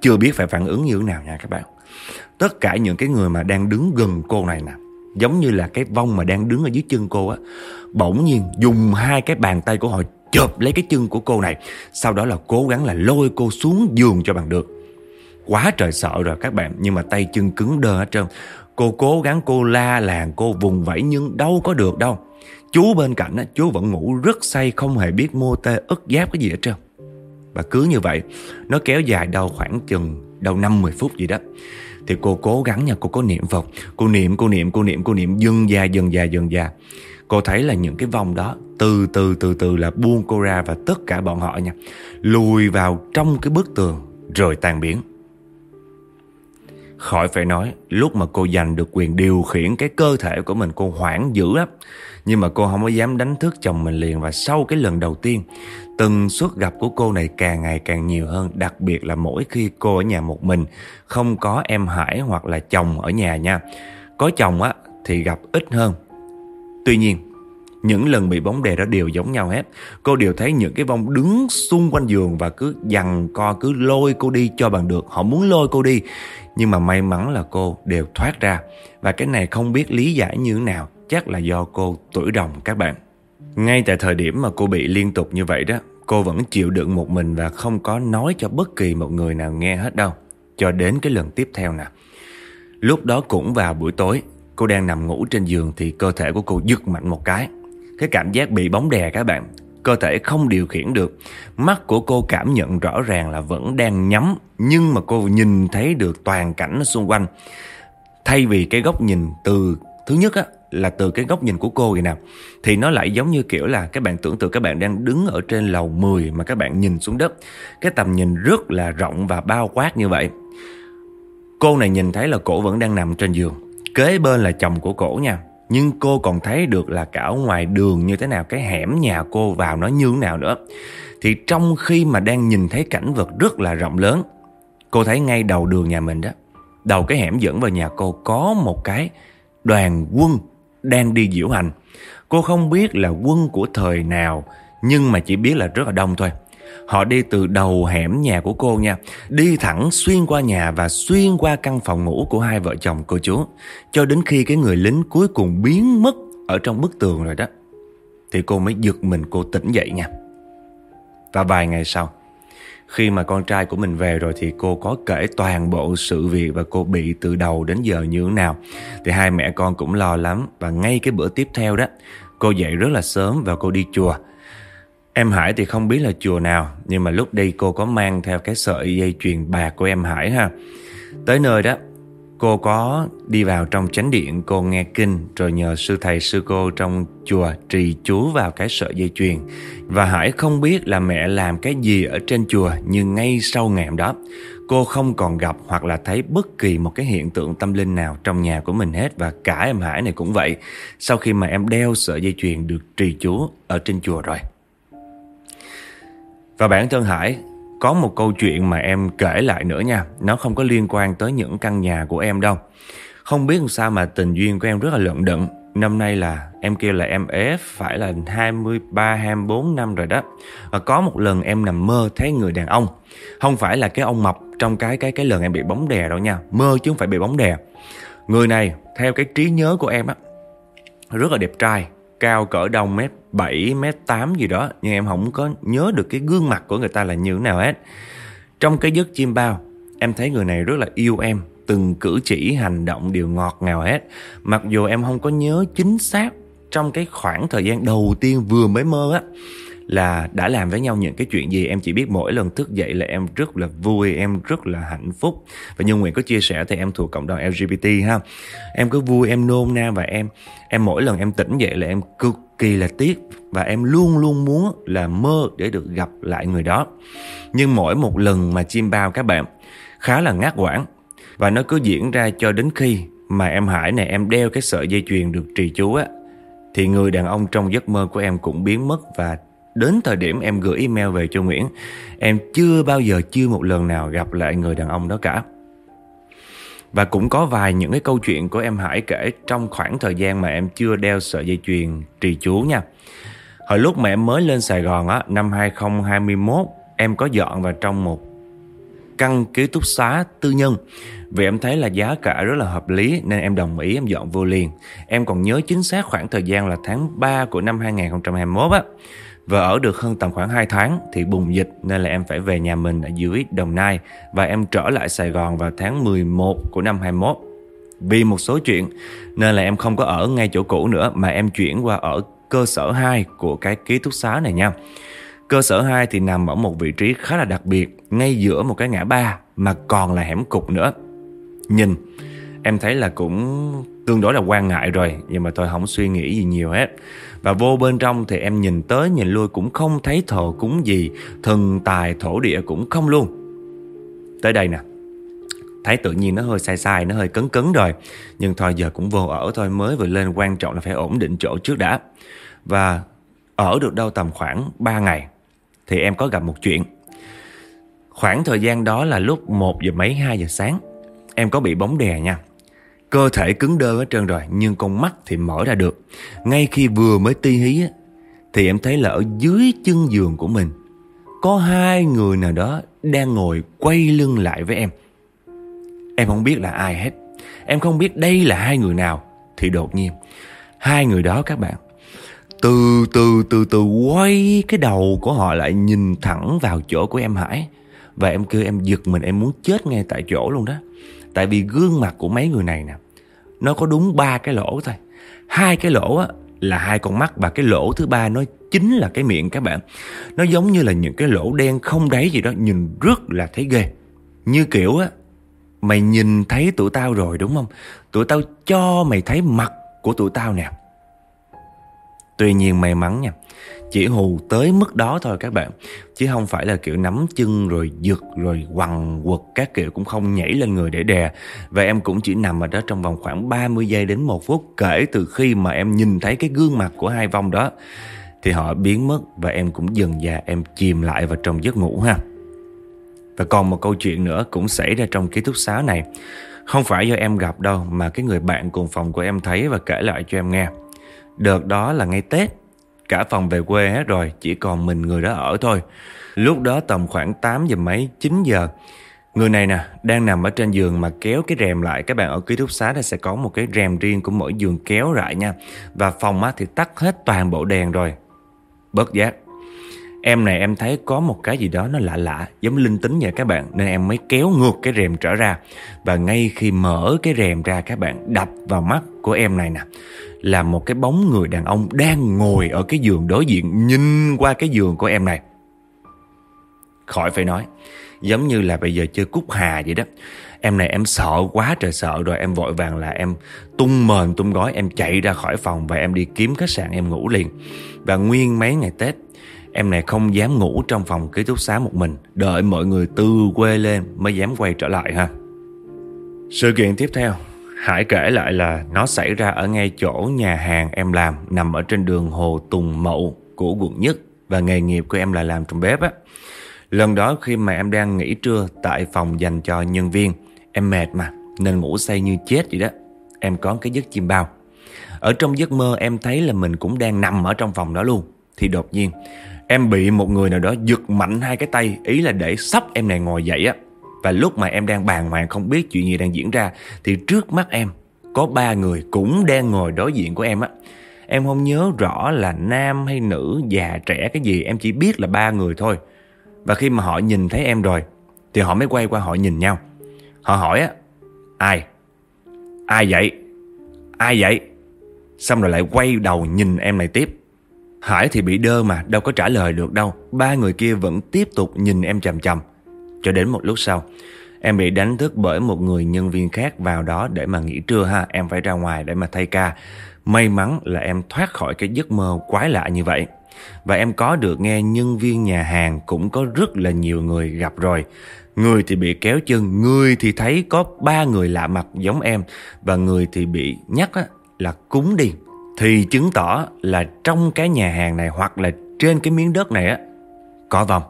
chưa biết phải phản ứng như thế nào nha các bạn. Tất cả những cái người mà đang đứng gần cô này nè, giống như là cái vong mà đang đứng ở dưới chân cô á, bỗng nhiên dùng hai cái bàn tay của họ chộp lấy cái chân của cô này, sau đó là cố gắng là lôi cô xuống giường cho bằng được. Quá trời sợ rồi các bạn, nhưng mà tay chân cứng đơ hết trơn. Cô cố gắng, cô la làng, cô vùng vẫy nhưng đâu có được đâu. Chú bên cạnh á, chú vẫn ngủ rất say, không hề biết mô tê ức giáp cái gì hết trơn. Và cứ như vậy, nó kéo dài đâu khoảng chừng 5-10 phút gì đó. Thì cô cố gắng nha, cô có niệm Phật. Cô niệm dần dà. Cô thấy là những cái vong đó từ từ là buông cô ra, và tất cả bọn họ nha lùi vào trong cái bức tường rồi tan biến. Khỏi phải nói, lúc mà cô giành được quyền điều khiển cái cơ thể của mình, cô hoảng dữ lắm. Nhưng mà cô không có dám đánh thức chồng mình liền. Và sau cái lần đầu tiên, tần suất gặp của cô này càng ngày càng nhiều hơn. Đặc biệt là mỗi khi cô ở nhà một mình, không có em Hải hoặc là chồng ở nhà nha. Có chồng á thì gặp ít hơn. Tuy nhiên, những lần bị bóng đè đó đều giống nhau hết. Cô đều thấy những cái vong đứng xung quanh giường và cứ giằng co, cứ lôi cô đi cho bằng được. Họ muốn lôi cô đi, nhưng mà may mắn là cô đều thoát ra. Và cái này không biết lý giải như thế nào, chắc là do cô tuổi rồng các bạn. Ngay tại thời điểm mà cô bị liên tục như vậy đó, cô vẫn chịu đựng một mình và không có nói cho bất kỳ một người nào nghe hết đâu. Cho đến cái lần tiếp theo nè. Lúc đó cũng vào buổi tối, cô đang nằm ngủ trên giường thì cơ thể của cô giật mạnh một cái. Cái cảm giác bị bóng đè các bạn, cơ thể không điều khiển được. Mắt của cô cảm nhận rõ ràng là vẫn đang nhắm, nhưng mà cô nhìn thấy được toàn cảnh ở xung quanh. Thay vì cái góc nhìn từ thứ nhất á, là từ cái góc nhìn của cô vậy nào, thì nó lại giống như kiểu là các bạn tưởng tượng các bạn đang đứng ở trên lầu 10 mà các bạn nhìn xuống đất. Cái tầm nhìn rất là rộng và bao quát như vậy. Cô này nhìn thấy là cổ vẫn đang nằm trên giường, kế bên là chồng của cổ nha. Nhưng cô còn thấy được là cả ở ngoài đường như thế nào, cái hẻm nhà cô vào nó như thế nào nữa. Thì trong khi mà đang nhìn thấy cảnh vật rất là rộng lớn, cô thấy ngay đầu đường nhà mình đó, đầu cái hẻm dẫn vào nhà cô, có một cái đoàn quân đang đi diễu hành. Cô không biết là quân của thời nào, nhưng mà chỉ biết là rất là đông thôi. Họ đi từ đầu hẻm nhà của cô nha, đi thẳng xuyên qua nhà và xuyên qua căn phòng ngủ của hai vợ chồng cô chú, cho đến khi cái người lính cuối cùng biến mất ở trong bức tường rồi đó, thì cô mới giật mình, cô tỉnh dậy nha. Và vài ngày sau, khi mà con trai của mình về rồi thì cô có kể toàn bộ sự việc và cô bị từ đầu đến giờ như thế nào. Thì hai mẹ con cũng lo lắm. Và ngay cái bữa tiếp theo đó, cô dậy rất là sớm và cô đi chùa. Em Hải thì không biết là chùa nào, nhưng mà lúc đi cô có mang theo cái sợi dây chuyền bạc của em Hải ha. Tới nơi đó, cô có đi vào trong chánh điện, cô nghe kinh, rồi nhờ sư thầy sư cô trong chùa trì chú vào cái sợi dây chuyền. Và Hải không biết là mẹ làm cái gì ở trên chùa, nhưng ngay sau ngày hôm đó, cô không còn gặp hoặc là thấy bất kỳ một cái hiện tượng tâm linh nào trong nhà của mình hết. Và cả em Hải này cũng vậy, sau khi mà em đeo sợi dây chuyền được trì chú ở trên chùa rồi. Và bản thân Hải có một câu chuyện mà em kể lại nữa nha. Nó không có liên quan tới những căn nhà của em đâu. Không biết làm sao mà tình duyên của em rất là lận đận. Năm nay là em kêu là em ế phải là 23-24 năm rồi đó. Và có một lần em nằm mơ thấy người đàn ông. Không phải là cái ông mập trong cái lần em bị bóng đè đâu nha. Mơ chứ không phải bị bóng đè. Người này theo cái trí nhớ của em á, rất là đẹp trai, cao cỡ đông 1m7, 1m8 gì đó. Nhưng em không có nhớ được cái gương mặt của người ta là như thế nào hết. Trong cái giấc chim bao, em thấy người này rất là yêu em. Từng cử chỉ, hành động đều ngọt ngào hết. Mặc dù em không có nhớ chính xác trong cái khoảng thời gian đầu tiên vừa mới mơ á là đã làm với nhau những cái chuyện gì. Em chỉ biết mỗi lần thức dậy là em rất là vui, em rất là hạnh phúc. Và như Nguyễn có chia sẻ thì em thuộc cộng đồng LGBT ha. Em cứ vui, em nôn nao, và em mỗi lần em tỉnh dậy là em cực kỳ là tiếc. Và em luôn luôn muốn là mơ để được gặp lại người đó. Nhưng mỗi một lần mà chim bao các bạn khá là ngắt quãng. Và nó cứ diễn ra cho đến khi mà em Hải này em đeo cái sợi dây chuyền được trì chú á, thì người đàn ông trong giấc mơ của em cũng biến mất. Và đến thời điểm em gửi email về cho Nguyễn, em chưa một lần nào gặp lại người đàn ông đó cả. Và cũng có vài những cái câu chuyện của em Hải kể trong khoảng thời gian mà em chưa đeo sợi dây chuyền trì chú nha. Hồi lúc mà em mới lên Sài Gòn á, năm 2021, em có dọn vào trong một căn ký túc xá tư nhân. Vì em thấy là giá cả rất là hợp lý nên em đồng ý em dọn vô liền. Em còn nhớ chính xác khoảng thời gian là tháng 3 của năm 2021 á. Và ở được hơn tầm khoảng 2 tháng thì bùng dịch nên là em phải về nhà mình ở dưới Đồng Nai. Và em trở lại Sài Gòn vào tháng 11 của năm 21. Vì một số chuyện nên là em không có ở ngay chỗ cũ nữa mà em chuyển qua ở cơ sở 2 của cái ký túc xá này nha. Cơ sở 2 thì nằm ở một vị trí khá là đặc biệt, ngay giữa một cái ngã ba mà còn là hẻm cụt nữa. Nhìn em thấy là cũng tương đối là quan ngại rồi, nhưng mà tôi không suy nghĩ gì nhiều hết. Và vô bên trong thì em nhìn tới nhìn lui cũng không thấy thờ cúng gì, thần tài thổ địa cũng không luôn. Tới đây nè, thấy tự nhiên nó hơi sai sai, nó hơi cấn cấn rồi. Nhưng thôi giờ cũng vô ở thôi, mới vừa lên quan trọng là phải ổn định chỗ trước đã. Và ở được đâu tầm khoảng 3 ngày thì em có gặp một chuyện. Khoảng thời gian đó là lúc 1 giờ mấy 2 giờ sáng. Em có bị bóng đè nha. Cơ thể cứng đơ hết trơn rồi, nhưng con mắt thì mở ra được. Ngay khi vừa mới ti hí á, thì em thấy là ở dưới chân giường của mình có 2 người nào đó đang ngồi quay lưng lại với em. Em không biết là ai hết, em không biết đây là 2 người nào. Thì đột nhiên 2 người đó các bạn từ từ quay cái đầu của họ lại, nhìn thẳng vào chỗ của em Hải. Và em kêu em giật mình, em muốn chết ngay tại chỗ luôn đó. Tại vì gương mặt của mấy người này nè, nó có đúng 3 cái lỗ thôi. 2 cái lỗ á là 2 con mắt, và cái lỗ thứ 3 nó chính là cái miệng các bạn. Nó giống như là những cái lỗ đen không đáy gì đó, nhìn rất là thấy ghê. Như kiểu á, mày nhìn thấy tụi tao rồi đúng không? Tụi tao cho mày thấy mặt của tụi tao nè. Tuy nhiên may mắn nha, chỉ hù tới mức đó thôi các bạn, chứ không phải là kiểu nắm chân rồi giật rồi quằn quật các kiểu, cũng không nhảy lên người để đè. Và em cũng chỉ nằm ở đó trong vòng khoảng 30 giây đến 1 phút kể từ khi mà em nhìn thấy cái gương mặt của 2 vong đó. Thì họ biến mất và em cũng dần dà em chìm lại vào trong giấc ngủ ha. Và còn một câu chuyện nữa cũng xảy ra trong ký túc xá này. Không phải do em gặp đâu, mà cái người bạn cùng phòng của em thấy và kể lại cho em nghe. Đợt đó là ngay Tết, cả phòng về quê hết rồi, chỉ còn mình người đó ở thôi. Lúc đó tầm khoảng 8 giờ mấy, 9 giờ. Người này nè, đang nằm ở trên giường mà kéo cái rèm lại. Các bạn ở ký túc xá sẽ có một cái rèm riêng của mỗi giường kéo lại nha. Và phòng thì tắt hết toàn bộ đèn rồi. Bất giác em này em thấy có một cái gì đó nó lạ lạ, giống linh tính vậy các bạn, nên em mới kéo ngược cái rèm trở ra. Và ngay khi mở cái rèm ra các bạn, đập vào mắt của em này nè là một cái bóng người đàn ông đang ngồi ở cái giường đối diện, nhìn qua cái giường của em này. Khỏi phải nói, giống như là bây giờ chơi cút hà vậy đó. Em này em sợ quá trời sợ rồi, em vội vàng là em tung mền tung gói, em chạy ra khỏi phòng và em đi kiếm khách sạn em ngủ liền. Và nguyên mấy ngày Tết, em này không dám ngủ trong phòng ký túc xá một mình, đợi mọi người từ quê lên mới dám quay trở lại ha. Sự kiện tiếp theo Hải kể lại là nó xảy ra ở ngay chỗ nhà hàng em làm, nằm ở trên đường Hồ Tùng Mậu của quận Nhất. Và nghề nghiệp của em là làm trong bếp á. Lần đó khi mà em đang nghỉ trưa tại phòng dành cho nhân viên, em mệt mà nên ngủ say như chết vậy đó. Em có cái giấc chim bao. Ở trong giấc mơ em thấy là mình cũng đang nằm ở trong phòng đó luôn. Thì đột nhiên em bị một người nào đó giật mạnh 2 cái tay, ý là để xốc em này ngồi dậy á. Và lúc mà em đang bàng hoàng không biết chuyện gì đang diễn ra, thì trước mắt em có 3 người cũng đang ngồi đối diện của em á. Em không nhớ rõ là nam hay nữ, già trẻ cái gì, em chỉ biết là 3 người thôi. Và khi mà họ nhìn thấy em rồi thì họ mới quay qua họ nhìn nhau. Họ hỏi á, ai? Ai vậy? Ai vậy? Xong rồi lại quay đầu nhìn em này tiếp. Hải thì bị đơ mà đâu có trả lời được đâu. 3 người kia vẫn tiếp tục nhìn em chằm chằm. Cho đến một lúc sau, em bị đánh thức bởi một người nhân viên khác vào đó để mà nghỉ trưa ha. Em phải ra ngoài để mà thay ca. May mắn là em thoát khỏi cái giấc mơ quái lạ như vậy. Và em có được nghe nhân viên nhà hàng cũng có rất là nhiều người gặp rồi. Người thì bị kéo chân, người thì thấy có 3 người lạ mặt giống em, và người thì bị nhắc là cúng đi. Thì chứng tỏ là trong cái nhà hàng này hoặc là trên cái miếng đất này có vong.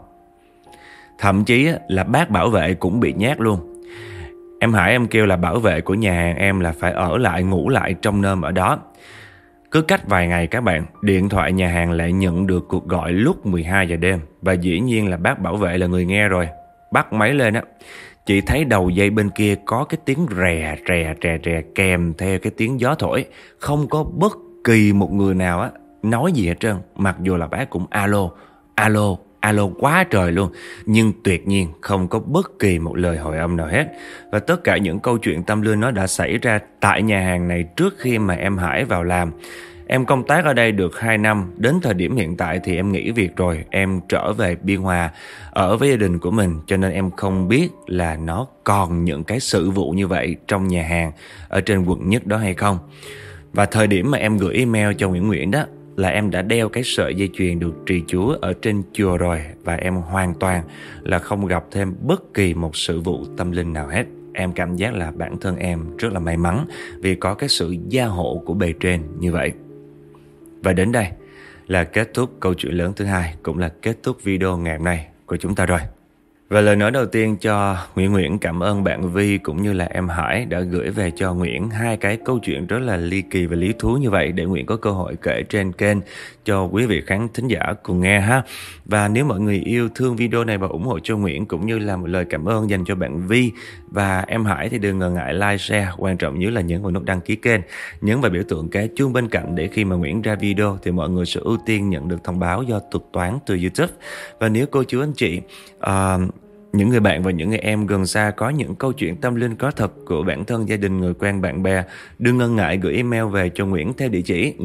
Thậm chí là bác bảo vệ cũng bị nhát luôn. Em Hải em kêu là bảo vệ của nhà hàng em là phải ở lại ngủ lại trong nôm ở đó. Cứ cách vài ngày các bạn, điện thoại nhà hàng lại nhận được cuộc gọi lúc 12 giờ đêm. Và dĩ nhiên là bác bảo vệ là người nghe rồi. bắt máy lên á, chị thấy đầu dây bên kia có cái tiếng rè rè rè rè kèm theo cái tiếng gió thổi. Không có bất kỳ một người nào á nói gì hết trơn, mặc dù là bác cũng alo, alo, alo quá trời luôn, nhưng tuyệt nhiên không có bất kỳ một lời hồi âm nào hết. Và tất cả những câu chuyện tâm linh nó đã xảy ra tại nhà hàng này trước khi mà em Hải vào làm. Em công tác ở đây được 2 năm, đến thời điểm hiện tại thì em nghỉ việc rồi, em trở về Biên Hòa ở với gia đình của mình, cho nên em không biết là nó còn những cái sự vụ như vậy trong nhà hàng ở trên quận Nhất đó hay không. Và thời điểm mà em gửi email cho Nguyễn đó là em đã đeo cái sợi dây chuyền được trì chú ở trên chùa rồi, và em hoàn toàn là không gặp thêm bất kỳ một sự vụ tâm linh nào hết. Em cảm giác là bản thân em rất là may mắn vì có cái sự gia hộ của bề trên như vậy. Và đến đây là kết thúc câu chuyện lớn thứ hai, cũng là kết thúc video ngày hôm nay của chúng ta rồi. Và lời nói đầu tiên cho Nguyễn cảm ơn bạn Vi cũng như là em Hải đã gửi về cho Nguyễn hai cái câu chuyện rất là ly kỳ và lý thú như vậy để Nguyễn có cơ hội kể trên kênh cho quý vị khán thính giả cùng nghe ha. Và nếu mọi người yêu thương video này và ủng hộ cho Nguyễn cũng như là một lời cảm ơn dành cho bạn Vi và em Hải thì đừng ngần ngại like, share, quan trọng nhất là nhấn vào nút đăng ký kênh, nhấn vào biểu tượng cái chuông bên cạnh để khi mà Nguyễn ra video thì mọi người sẽ ưu tiên nhận được thông báo do thuật toán từ YouTube. Và nếu cô chú anh chị những người bạn và những người em gần xa có những câu chuyện tâm linh có thật của bản thân, gia đình, người quen, bạn bè, đừng ngần ngại gửi email về cho Nguyễn theo địa chỉ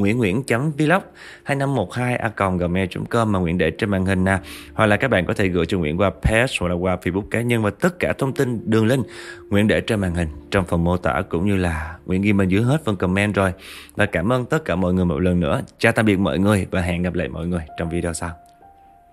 nguyễn.vlog2512@gmail.com mà Nguyễn để trên màn hình nè. Hoặc là các bạn có thể gửi cho Nguyễn qua page hoặc là qua Facebook cá nhân, và tất cả thông tin đường link Nguyễn để trên màn hình trong phần mô tả cũng như là Nguyễn ghi bên dưới hết phần comment rồi. Và cảm ơn tất cả mọi người một lần nữa. Chào tạm biệt mọi người và hẹn gặp lại mọi người trong video sau.